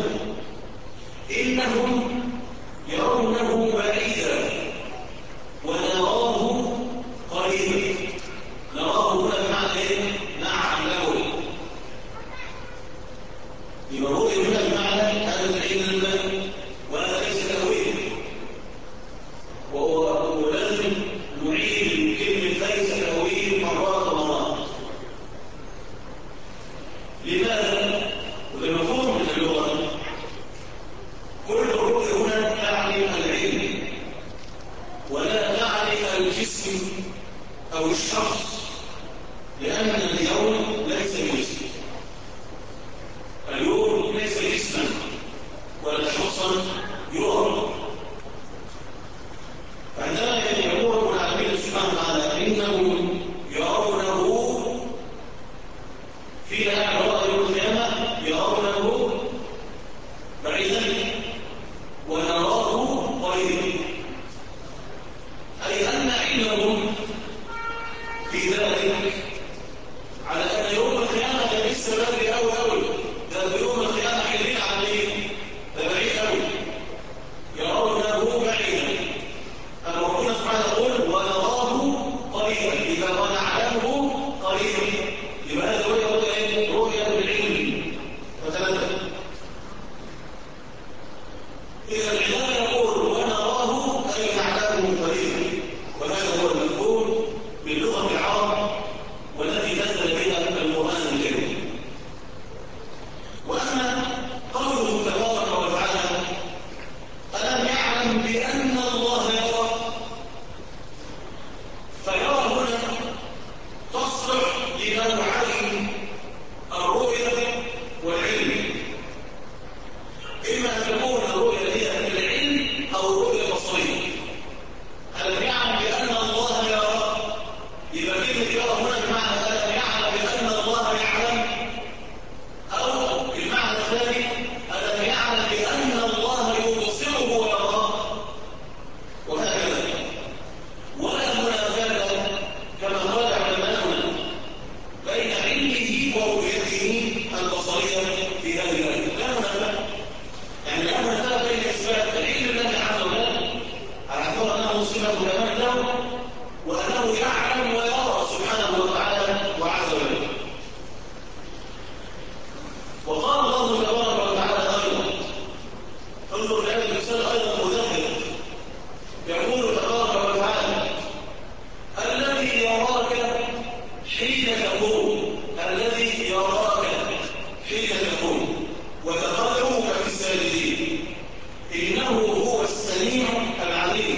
إنهم يرونه بعيدا ونراه قريبا. نراه هنا بمعنى ايه؟ نعلمه. يبقى الرؤيا هنا بمعنى العلم وليس تأويل، ولازم نعيد كلمة ليس تأويل مرات ومرات. لماذا؟ ولمفهوم من اللغة كل الرؤيا هنا تعني العلم ولا تعني الجسم أو الشخص، لأن اليوم ليس جسم، اليوم ليس جسما ولا شخصا يرى. عندما يقول رب العالمين سبحانه وتعالى: إنهم يرونه في أعراض يوم القيامة، يرونه بعيدا ونراه قريبا، أي أن علمهم في ذلك على أن يوم القيامة ده لسه بدري أوي، ده يوم القيامة حلين على إيه؟ ده بعيد أوي، يرونه بعيدا. ربنا سبحانه يقول: ونراه قريبا، إذا ونعلمه قريبا، يبقى هذا رؤيا بالعلم. فتنبه، إذا العلم يقول ونراه أي نعلمه قريبا، وهذا هو المفهوم باللغة العرب والتي نزل بها القرآن الكريم. وأما قوله تبارك وتعالى: ألم يعلم بأن الله يرى، فيرى هنا تصلح لنوعين الرؤية والعلم، إما أن تكون الرؤية هي العلم أو الرؤية البصرية. ألم يعلم بأن الله يرى، يبقى كلمة يرى هنا بمعنى ألم يعلم بأن الله يعلم، أو المعنى الثاني ألم يعلم بأن الله يبصره ويراه، وهكذا. ولا منافاة كما قال علماؤنا بين علمه ورؤيته البصرية في هذه الآية، لا منافاة. يعني لا منافاة بين إثبات العلم الله عز وجل على اعتبار أنه صفة كمال له، وأنه يعلم ويرى سبحانه وتعالى وعز وجل. وقال الله تبارك وتعالى أيضا، انظر لهذا المثال أيضا مذهل، يقول تبارك وتعالى: الذي يراك حين تقوم، الذي يراك حين تقوم وتقلبك في الساجدين إنه هو السميع العليم.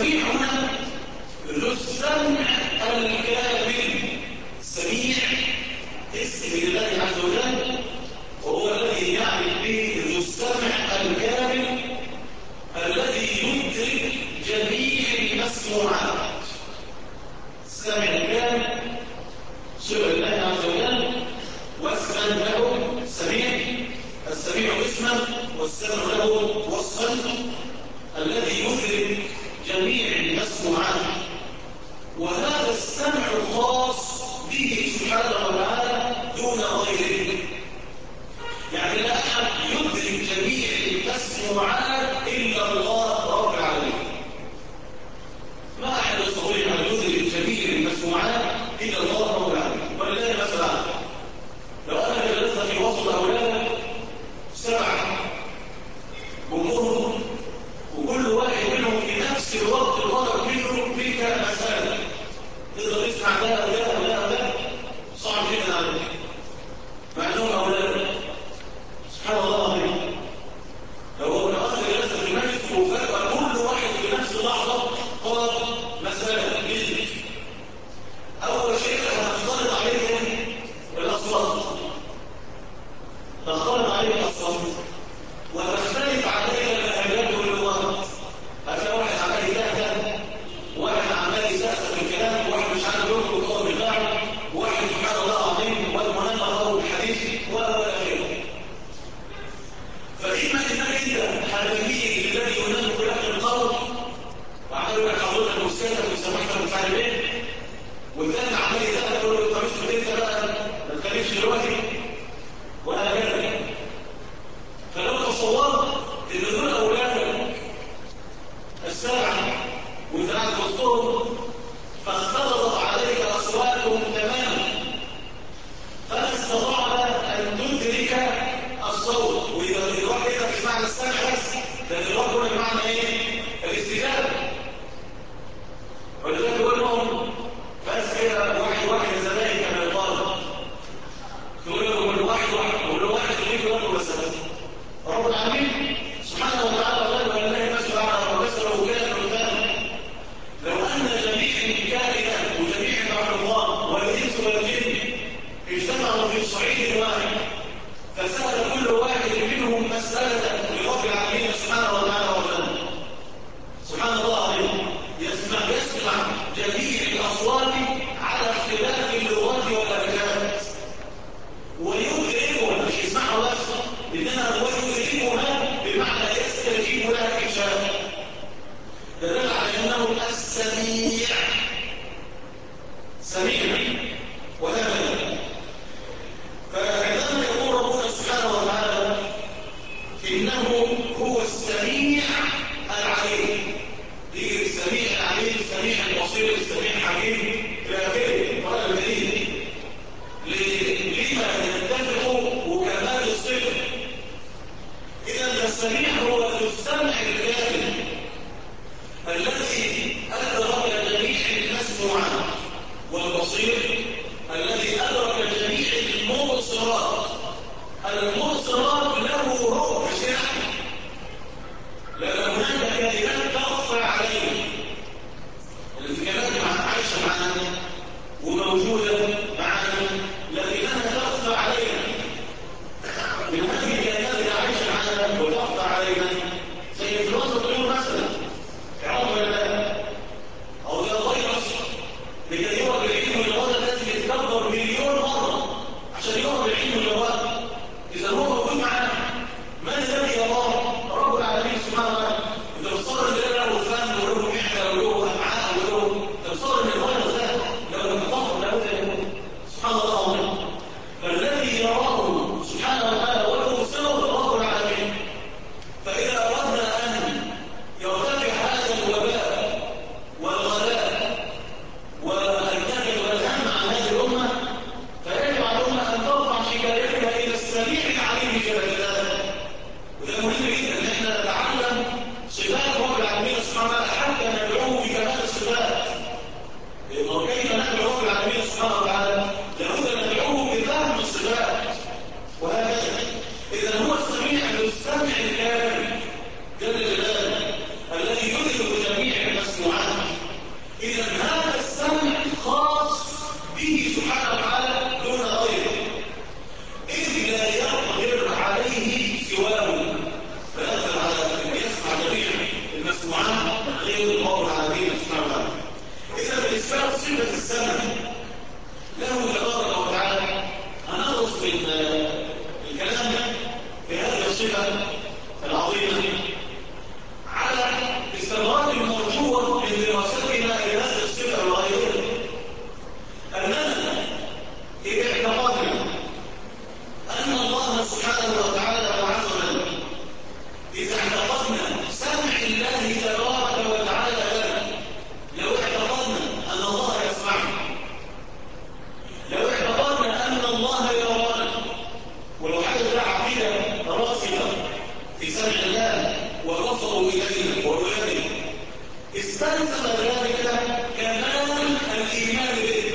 السميع هنا ذو السمع الكامل. السميع اسم لله عز وجل، وهو الذي يعرف به ذو السمع الكامل الذي يدرك جميع المسموعات. السمع الكامل صفة لله عز وجل، واسما له السميع، السميع اسما والسمع له وصفا، الذي يدرك جميع المسموعات. وهذا السمع الخاص به سبحانه وتعالى دون غيره. يعني لا أحد يدرك جميع المسموعات إلا الله رب العالمين. ما أحد يستطيع أن يدرك جميع المسموعات إلا الله رب العالمين. ولله مثل أعلى. لو أنك جلست في وسط أولادك 7 جمهور، وكل واحد منهم في نفس الوقت طلب منك مسألة، تقدر تسمع ده وده وده وده؟ صعب جدا عليك، مع انهم اولاد. سبحان الله العظيم. لو اخذ جلسه في المجلس وفجاه كل واحد في نفس اللحظه طلب مساله جديده، اول شيء هتختلط عليه الاصوات، تختلط عليه الاصوات وتختلف عليه اللهجات واللغات. هتلاقي واحد عمال يتهته، واحد عمال يسقف في الكلام، واحد مش عارف يربط القول بتاعه، واحد سبحان الله العظيم والمنافق له الحديث ولا غيره. فإما انك انت هتميل للذي ينافق لك القول وعمال يقول لك حضرتك مستهدف وسامحك مش عارف ايه، والثاني عمال يسقف يقول له انت مش انت بقى ما تخليش دلوقتي وهكذا. فلو تصورت ان دول اولادك السبعه وانت قاعد وسطهم فاختلطت عليك اصواتهم تماما، فلا استطعت ان تدرك الصوت. واذا الادراك هنا مش معنى السمع بس، ده الادراك هنا بمعنى ايه؟ الاستجابه. ولذلك يقول لهم بس كده واحد واحد زمان كان يطالب، تقول لهم واحد واحد، تقول له واحد يجيب يقول بس رب العالمين سبحانه وتعالى قال ولله مثل اعلى ومثله كان قدامه. لو ان جميع الكائنات وجميع المخلوقات والانس والجن اجتمعوا في صعيد واحد فسأل كل واحد منهم مسألة لرب العالمين سبحانه وتعالى وبحمده، السمع له تبارك وتعالى. هنخلص في الكلام في هذه الصفة العظيمة على استمرار المرجوة من دراستنا لهذه الصفة وغيرها، أننا إذا اعتقدنا أن الله سبحانه وتعالى وعز وجل، إذا اعتقدنا سمع الله تبارك وتعالى لنا، لو اعتقدنا أن الله يسمعنا، لو اعتقدنا أن الله يرانا، ولو حدث عقيدة راسخة في سمع الله وبصره إلينا ورؤيته، استلزم ذلك كمال الإيمان به.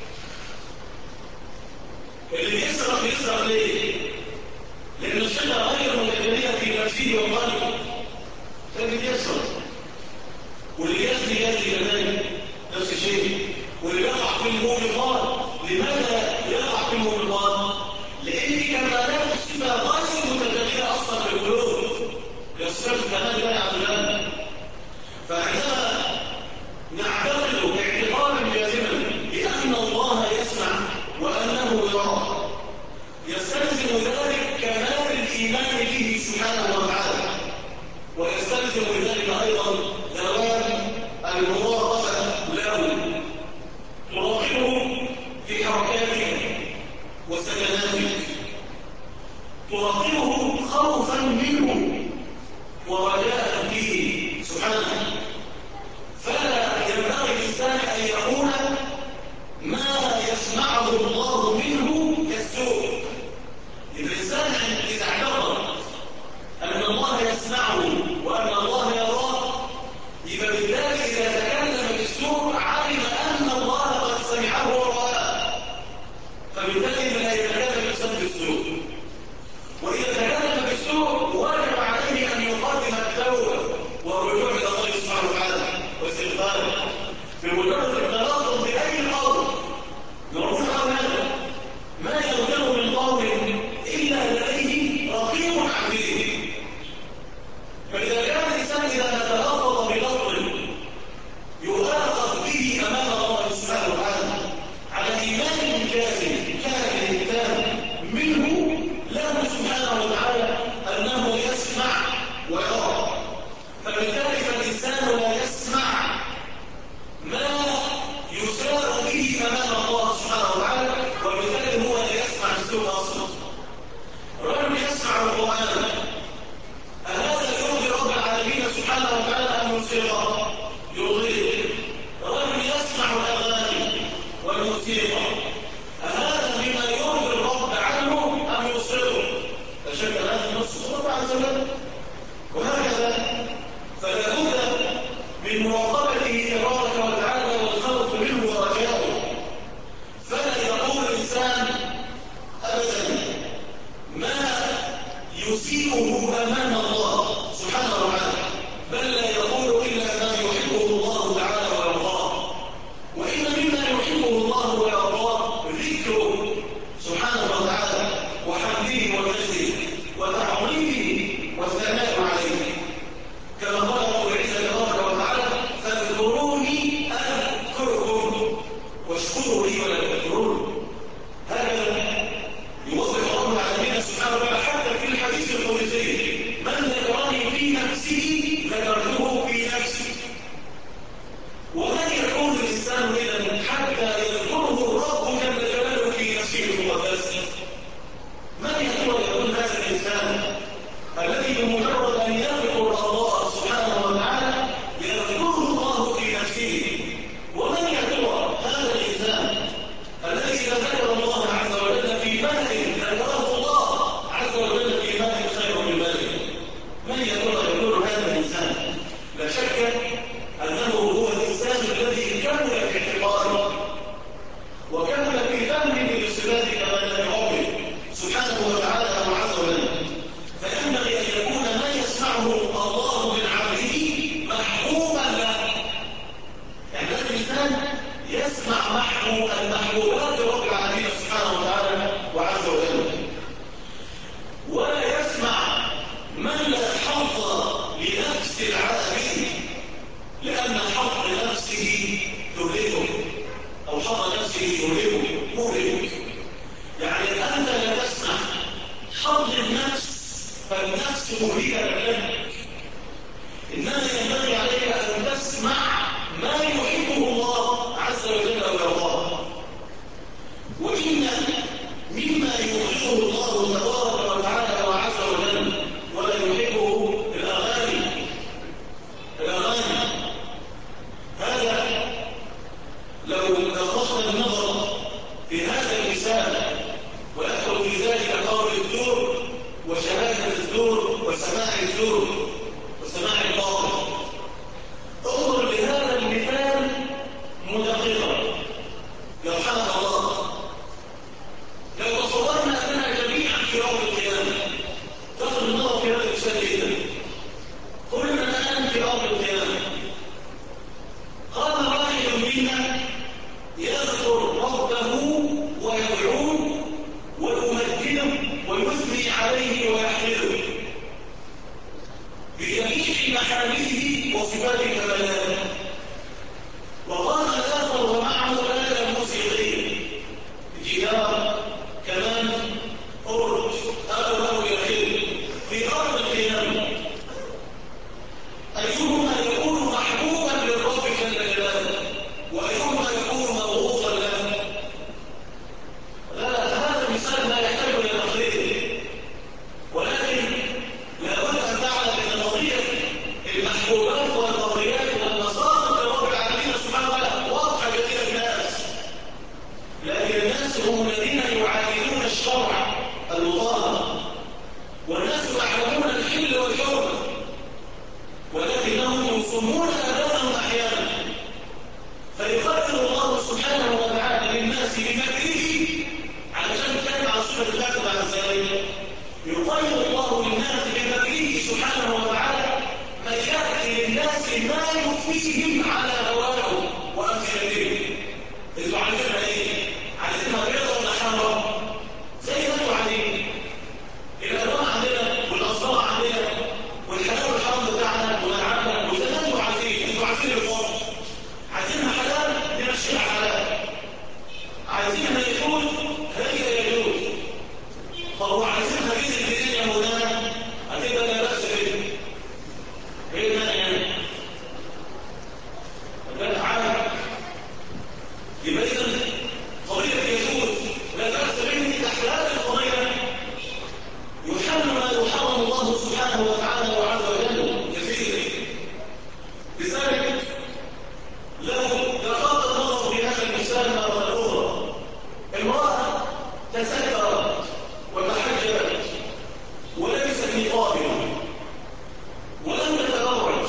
اللي بيسرق ليه؟ لأن الشيء غير متجلية في نفسه وقلبه، فبيت يسرق. واللي يزني كذلك نفس الشيء. واللي يقع في الموبقات، لماذا يقع في الموبقات؟ لأن كمالات الصفة غير متجلية أصلا في القلوب، يصرف كمال لا يعلمنا. فعندما نعتقد اعتقادا جازما بأن الله يسمع وأنه يرى، يستلزم ذلك كمال الإيمان به سبحانه وتعالى، ويستلزم ذلك أيضا دوام المراقبة له، تراقبه في حركاتك وسكناتك، تراقبه خوفا منه ورجاء به سبحانه. فلا ينبغي الإنسان أن يقول ما يسمعه الله منه كالسوء. الإنسان إذا اعتقد أن الله يسمعه وأن الله يراه، يبقى بالتالي إذا تكلم بالسوء علم أن الله قد سمعه ورآه، فبالتالي لا يتكلم الإنسان بالسوء. وإذا تكلم بالسوء وجب عليه أن يقدم التوبة والرجوع إلى الله سبحانه وتعالى واستغفاره. بمجرد التلفظ بأي قول نقول هذا ما يصدر من قول إلا لديه رقيب عتيد. فإذا كان الإنسان إذا تلفظ بلفظ يؤاخذ به أمام الله سبحانه وتعالى على إيمان جازم كامل تام منه له سبحانه وتعالى أنه يسمع ويرى، فبالتالي فالإنسان لا يسمع ما يسار به أمام الله سبحانه وتعالى، وبالتالي هو لا يسمع السوء أصلا. الرجل يسمع القرآن، هذا يرضي رب العالمين سبحانه وتعالى أن يصيغه؟ يرضيه. الرجل يسمع الأغاني والموسيقى، هذا بما يرضي الرب عنه أن يصيغه؟ لا شك هذا نص الله عز وجل. وهكذا فلا بد من مراقبته تبارك وتعالى والخوف منه ورجاؤه. فلا يقول الإنسان أبدا ما يسيئه أمام الله سبحانه وتعالى، بل لا يقول إلا ما يحبه الله تعالى ويرضاه. وإن مما يحبه الله ويرضاه ذكره سبحانه وتعالى وحمده ومجده وتعظيمه والثناء عليه، كما قال الله تبارك وتعالى فاذكروني أذكركم واشكروا لي ولا تكفرون. هذا يوضح رب العالمين سبحانه وتعالى حتى في الحديث القدسي: من ذكرني في نفسه ذكرته في نفسي. ومن يكون الإنسان إذا حتى يذكره الرب جل جلاله في نفسه المقدسة؟ من يكون هذا الإنسان الذي بمجرد أن يذكر الله سبحانه وتعالى يذكره الله في نفسه؟ ومن يكون هذا الإنسان الذي إذا ذكر الله عز وجل في ملئ ذكره الله عز وجل في ملئ خير من ملئ؟ من يكون هذا الإنسان؟ لا شك أنه هو الإنسان الذي كمل في اعتقاده وكمل في فهمه لصفات كمال ربه سبحانه وتعالى وعز وجل. فينبغي أن يكون ما يسمعه الله من عبده محبوبا له. يعني هذا الإنسان يسمع المحبوبات رب العالمين سبحانه وتعالى وعز وجل، ولا يسمع من لا حظ لنفس العالمين، لأن حظ نفسه تهلكه أو نفسه مهلك. يعني أنت لا تسمح حظ النفس فالنفس مهلكة لك، إنما ينبغي عليك أن تسمع ما يحبه الله عز وجل ويرضاه. وإن مما يبغضه الله تبارك وتعالى وعز وجل ولا يحبه الأغاني. هذا لو أخذنا النظر في هذا المثال ويدخل في ذلك قول الزور وشهادة الزور وسماع الزور وسماع الباطل. انظر لهذا المثال مدققا يرحمك الله. لو تصورنا أننا جميعا في يوم القيامة، تأخذ النظر في هذا المثال جدا، كلنا الآن في يوم القيامة، قام واحد منا يذكر ربه ويدعوه ويمجده ويثني عليه ويحمده بجميع محامده وصفات كمالاته. وقام الآخر ومعه آلة موسيقية، جيتار، كمان، أورج، أو يخيل، في أرض القيامة. أيهما يكون محبوبا للرب جل جلاله وأيهما يكون مبغوضا له؟ لا، هذا المثال لا يحتاج إلى تقرير، ولكن لابد أن تعلم أن قضية المحبوبات والمرضيات والمصائب لرب العالمين سبحانه وتعالى واضحة جدا للناس، لكن الناس هم الذين يعالجون الشرع المطهر، والناس يعلمون الحل والحرمة، ولكنهم يصمون أبدانهم أحيانا. فيقدر الله سبحانه وتعالى للناس بمكره علشان تتابع صفة الله بعد ذلك. يقدر الله للناس بمكره سبحانه وتعالى ما يأتي للناس ما يكفيهم على هواهم وأمثلتهم. انتوا عايزينها ايه؟ عايزينها بيضة ولا حمراء؟ زي ما انتوا عايزين. الألوان عندنا والأصدار عندنا والحلال والحرام بتاعنا وملعبنا وزي ما انتوا عايزين. انتوا عايزين الفرق، عايزينها حلال نمشيها حلال، عايزينها يجوز هي يجوز. طب وعايزينها جزء جديد يا مولانا هتبقى لا بأس بها. ايه المانع؟ ده عادي. يبقى اذا قضية يجوز لا بأس به تحلال القضية يحل ما يحرم الله سبحانه وتعالى وعز وجل كثيرا. لذلك لو دخلت النظر في هذا المثال مرة أخرى، امرأة تسكرت وتحجبت ولبست نقابا ولم تتبرج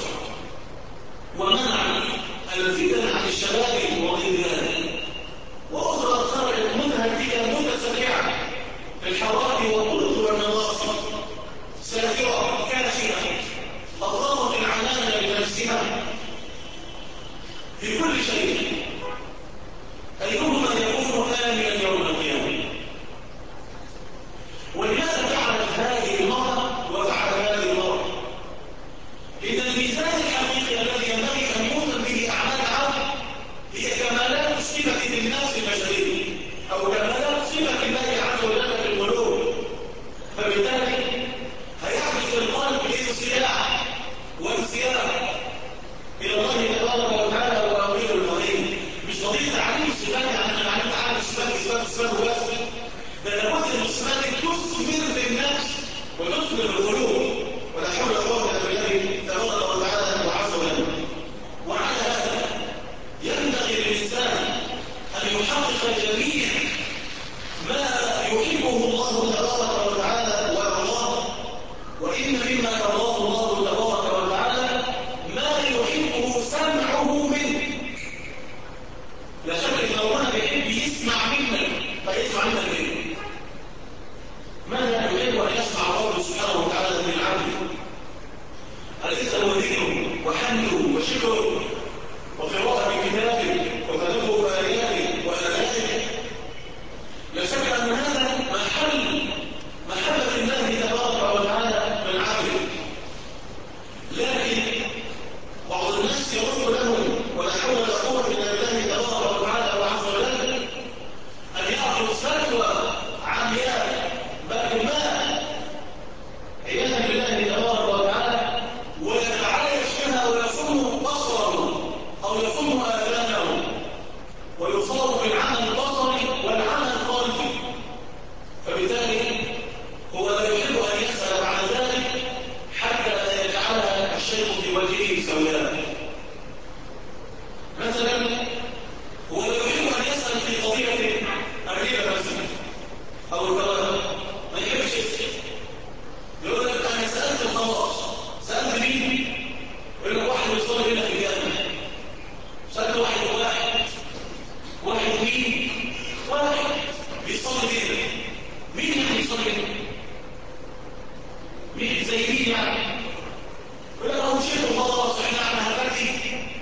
ومنعت الفتن عن الشباب والغلمان، وأخرى خرجت متهدئة متسرعة في الحوادث والطرق والنواصي، ساكرة كاشفة أضافت العنان لنفسها في كل شيء. أيهما يكون آمنا يوم القيامة؟ ولماذا فعلت هذه المرأة وفعل هذه المرأة؟ إذا الميزان الحقيقي الذي ينبغي أن يوصل به أعمال العبد هي كمالات صفة للنفس البشرية أو كمالات صفة الله عز وجل في القلوب. فبالتالي هيحدث القلب انصياع وانسياق إلى الله تبارك وتعالى وأمير المؤمنين. مش قضية تعليم الصفات، يعني أنا علمت تعلم الصفات وبس. ده لابد ان الصفات تثمر بالنفس وتثمر بالقلوب، ولا حول ولا قوة إلا بالله تبارك وتعالى وعز وجل. وعلى هذا ينبغي للإنسان أن يحقق جميع ما يحبه الله تبارك وتعالى ويرضاه. وإن مما يرضاه الله تبارك وتعالى ما يحبه سمعه منه. لا شك ان ربنا بيحب يسمع منك فيسمع مثلا هو لو يحب أن يسأل في قضية الربا مثلا أو الكوارث ما يحبش يسأل، يقول لك أنا سألت خلاص. سألت مين؟ يقول لك واحد بيصلي هنا في الجامع. سألت واحد مين؟ واحد بيصلي هنا. مين اللي بيصلي هنا؟ مين زي مين يعني؟ يقول لك هو شيخ خلاص احنا عم هباتي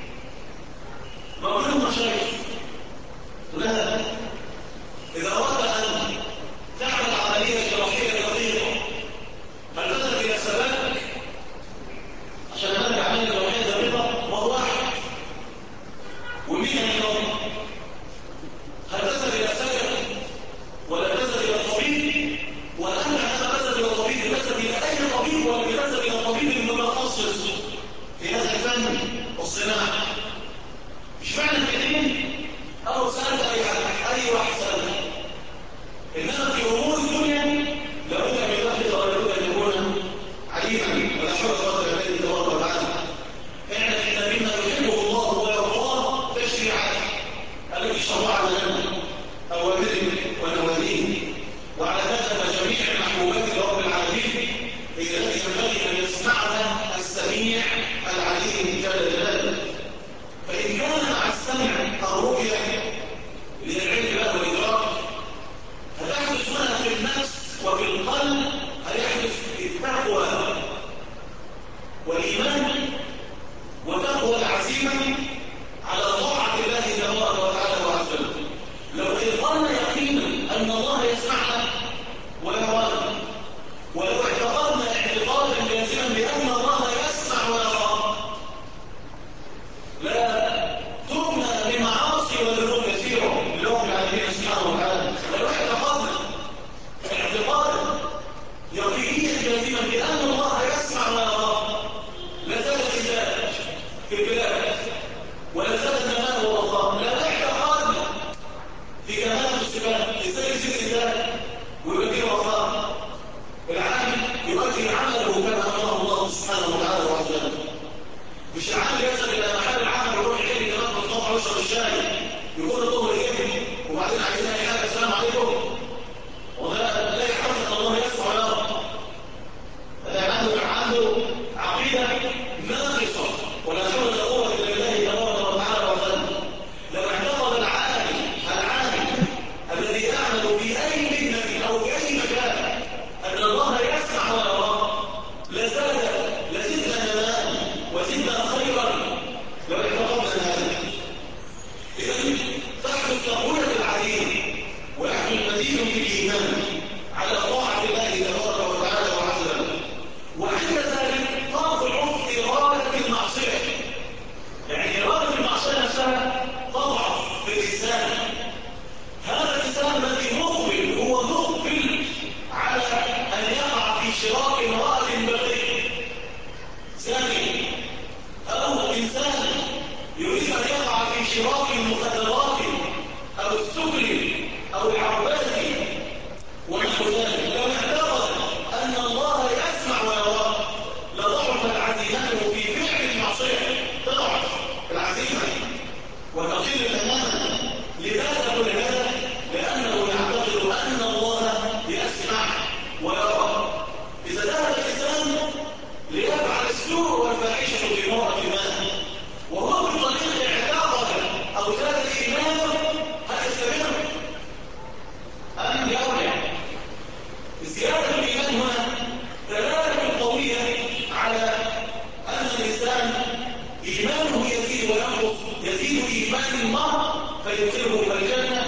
ما كلهم مشايخ. لا، إذا أردت أن تعمل عملية جراحية دقيقة هل تذهب إلى سباك عشان تعمل عملية جراحية دقيقة؟ وهو واحد. ومين اليوم؟ هل تذهب إلى سباك ولا تذهب إلى طبيب؟ ولا أنت عندما تذهب إلى طبيب تذهب إلى أي طبيب ولا تذهب إلى طبيب المتخصص في هذا الفن والصناعة؟ مش معنى الاثنين أو سألت أي واحد سألت. إنما في أمور الدنيا لابد أن يلاحظ ولابد أن يكون عليما ولا حول ولا قوة إلا بالله تبارك وتعالى. اعلم إن مما يحبه الله ويرضاه تشريعات التي شرعها لنا أوامره ونواهيه، وعلى هذا فجميع محبوبات رب العالمين هي التي ينبغي أن يسمعها السميع العليم جل جلاله. فإن كان مع السمع الرؤية للعلم بقى والإدراك هتحدث هنا في النفس وفي القلب، هيحدث التقوى والإيمان وتقوى العزيمة على طاعة الله تبارك وتعالى وعز وجل. لو أيقنا يقينا أن الله يسمعنا ويرانا، ولو اعتقدنا اعتقادا جازما بأن الله يسمع ويرانا لا تركنا بمعاصي وذنوب كثيرة لرب العالمين سبحانه وتعالى. لو اعتقدنا اعتقادا يقينيا جازما بأن الله يسمع ويرانا لزال الإنتاج في البلاد ولزال الزمان والله. لا اعتقادنا في كمال الصفات ازاي يزيد الإنتاج ويؤدي وفاء العالم يؤدي عمله كما أمره الله سبحانه وتعالى وعز وجل. مش العالم يذهب إلى محل العمل يروح يحل كمان بالطبع ويشرب الشاي يكون الظهر يجري وبعدين عايزين أي حاجة السلام عليكم وده لا يحدث الله يسمع ويرى. هذا عنده عقيدة ناقصة ولا حول ولا قوة إلا بالله تبارك وتعالى وعز. لو اعتقد العالم الذي يعمل في أي مهنة أو في أي مكان أن الله يسمع ويرى لزدنا نماء وزدنا خيرا لو اعتقدنا هذا. إذن تحدث تقوية العليم ويحدث مزيد في الإيمان على طاعة الله تبارك وتعالى وعز وجل. وعند ذلك تضعف إرادة المعصية، يعني إرادة المعصية نفسها تضعف في الإنسان. هذا الإنسان الذي مقبل هو مقبل على أن يقع في شراك امرأة بغية ثاني، أو إنسان يريد أن يقع في شراك المخدرات أو السكر أو العربات ونحو ذلك. لو اعتقد أن الله يسمع ويراه لضعفت عزيمته في فعل المعصية، تضعف العزيمة وتقل تماما. لماذا كل هذا؟ لأنه يعتقد أن الله يسمع ويرى. إذا ذهب الإنسان ليفعل السوء والفاحشة في امرأة ما وهو بالطريق اعتقد أو زاد الإيمان، هل يستمر أم يرجع؟ زيادة الإيمان هنا دلالة قوية على أن الإنسان إيمانه يزيد وينقص. يزيد إيمان المرء فيدخله الجنة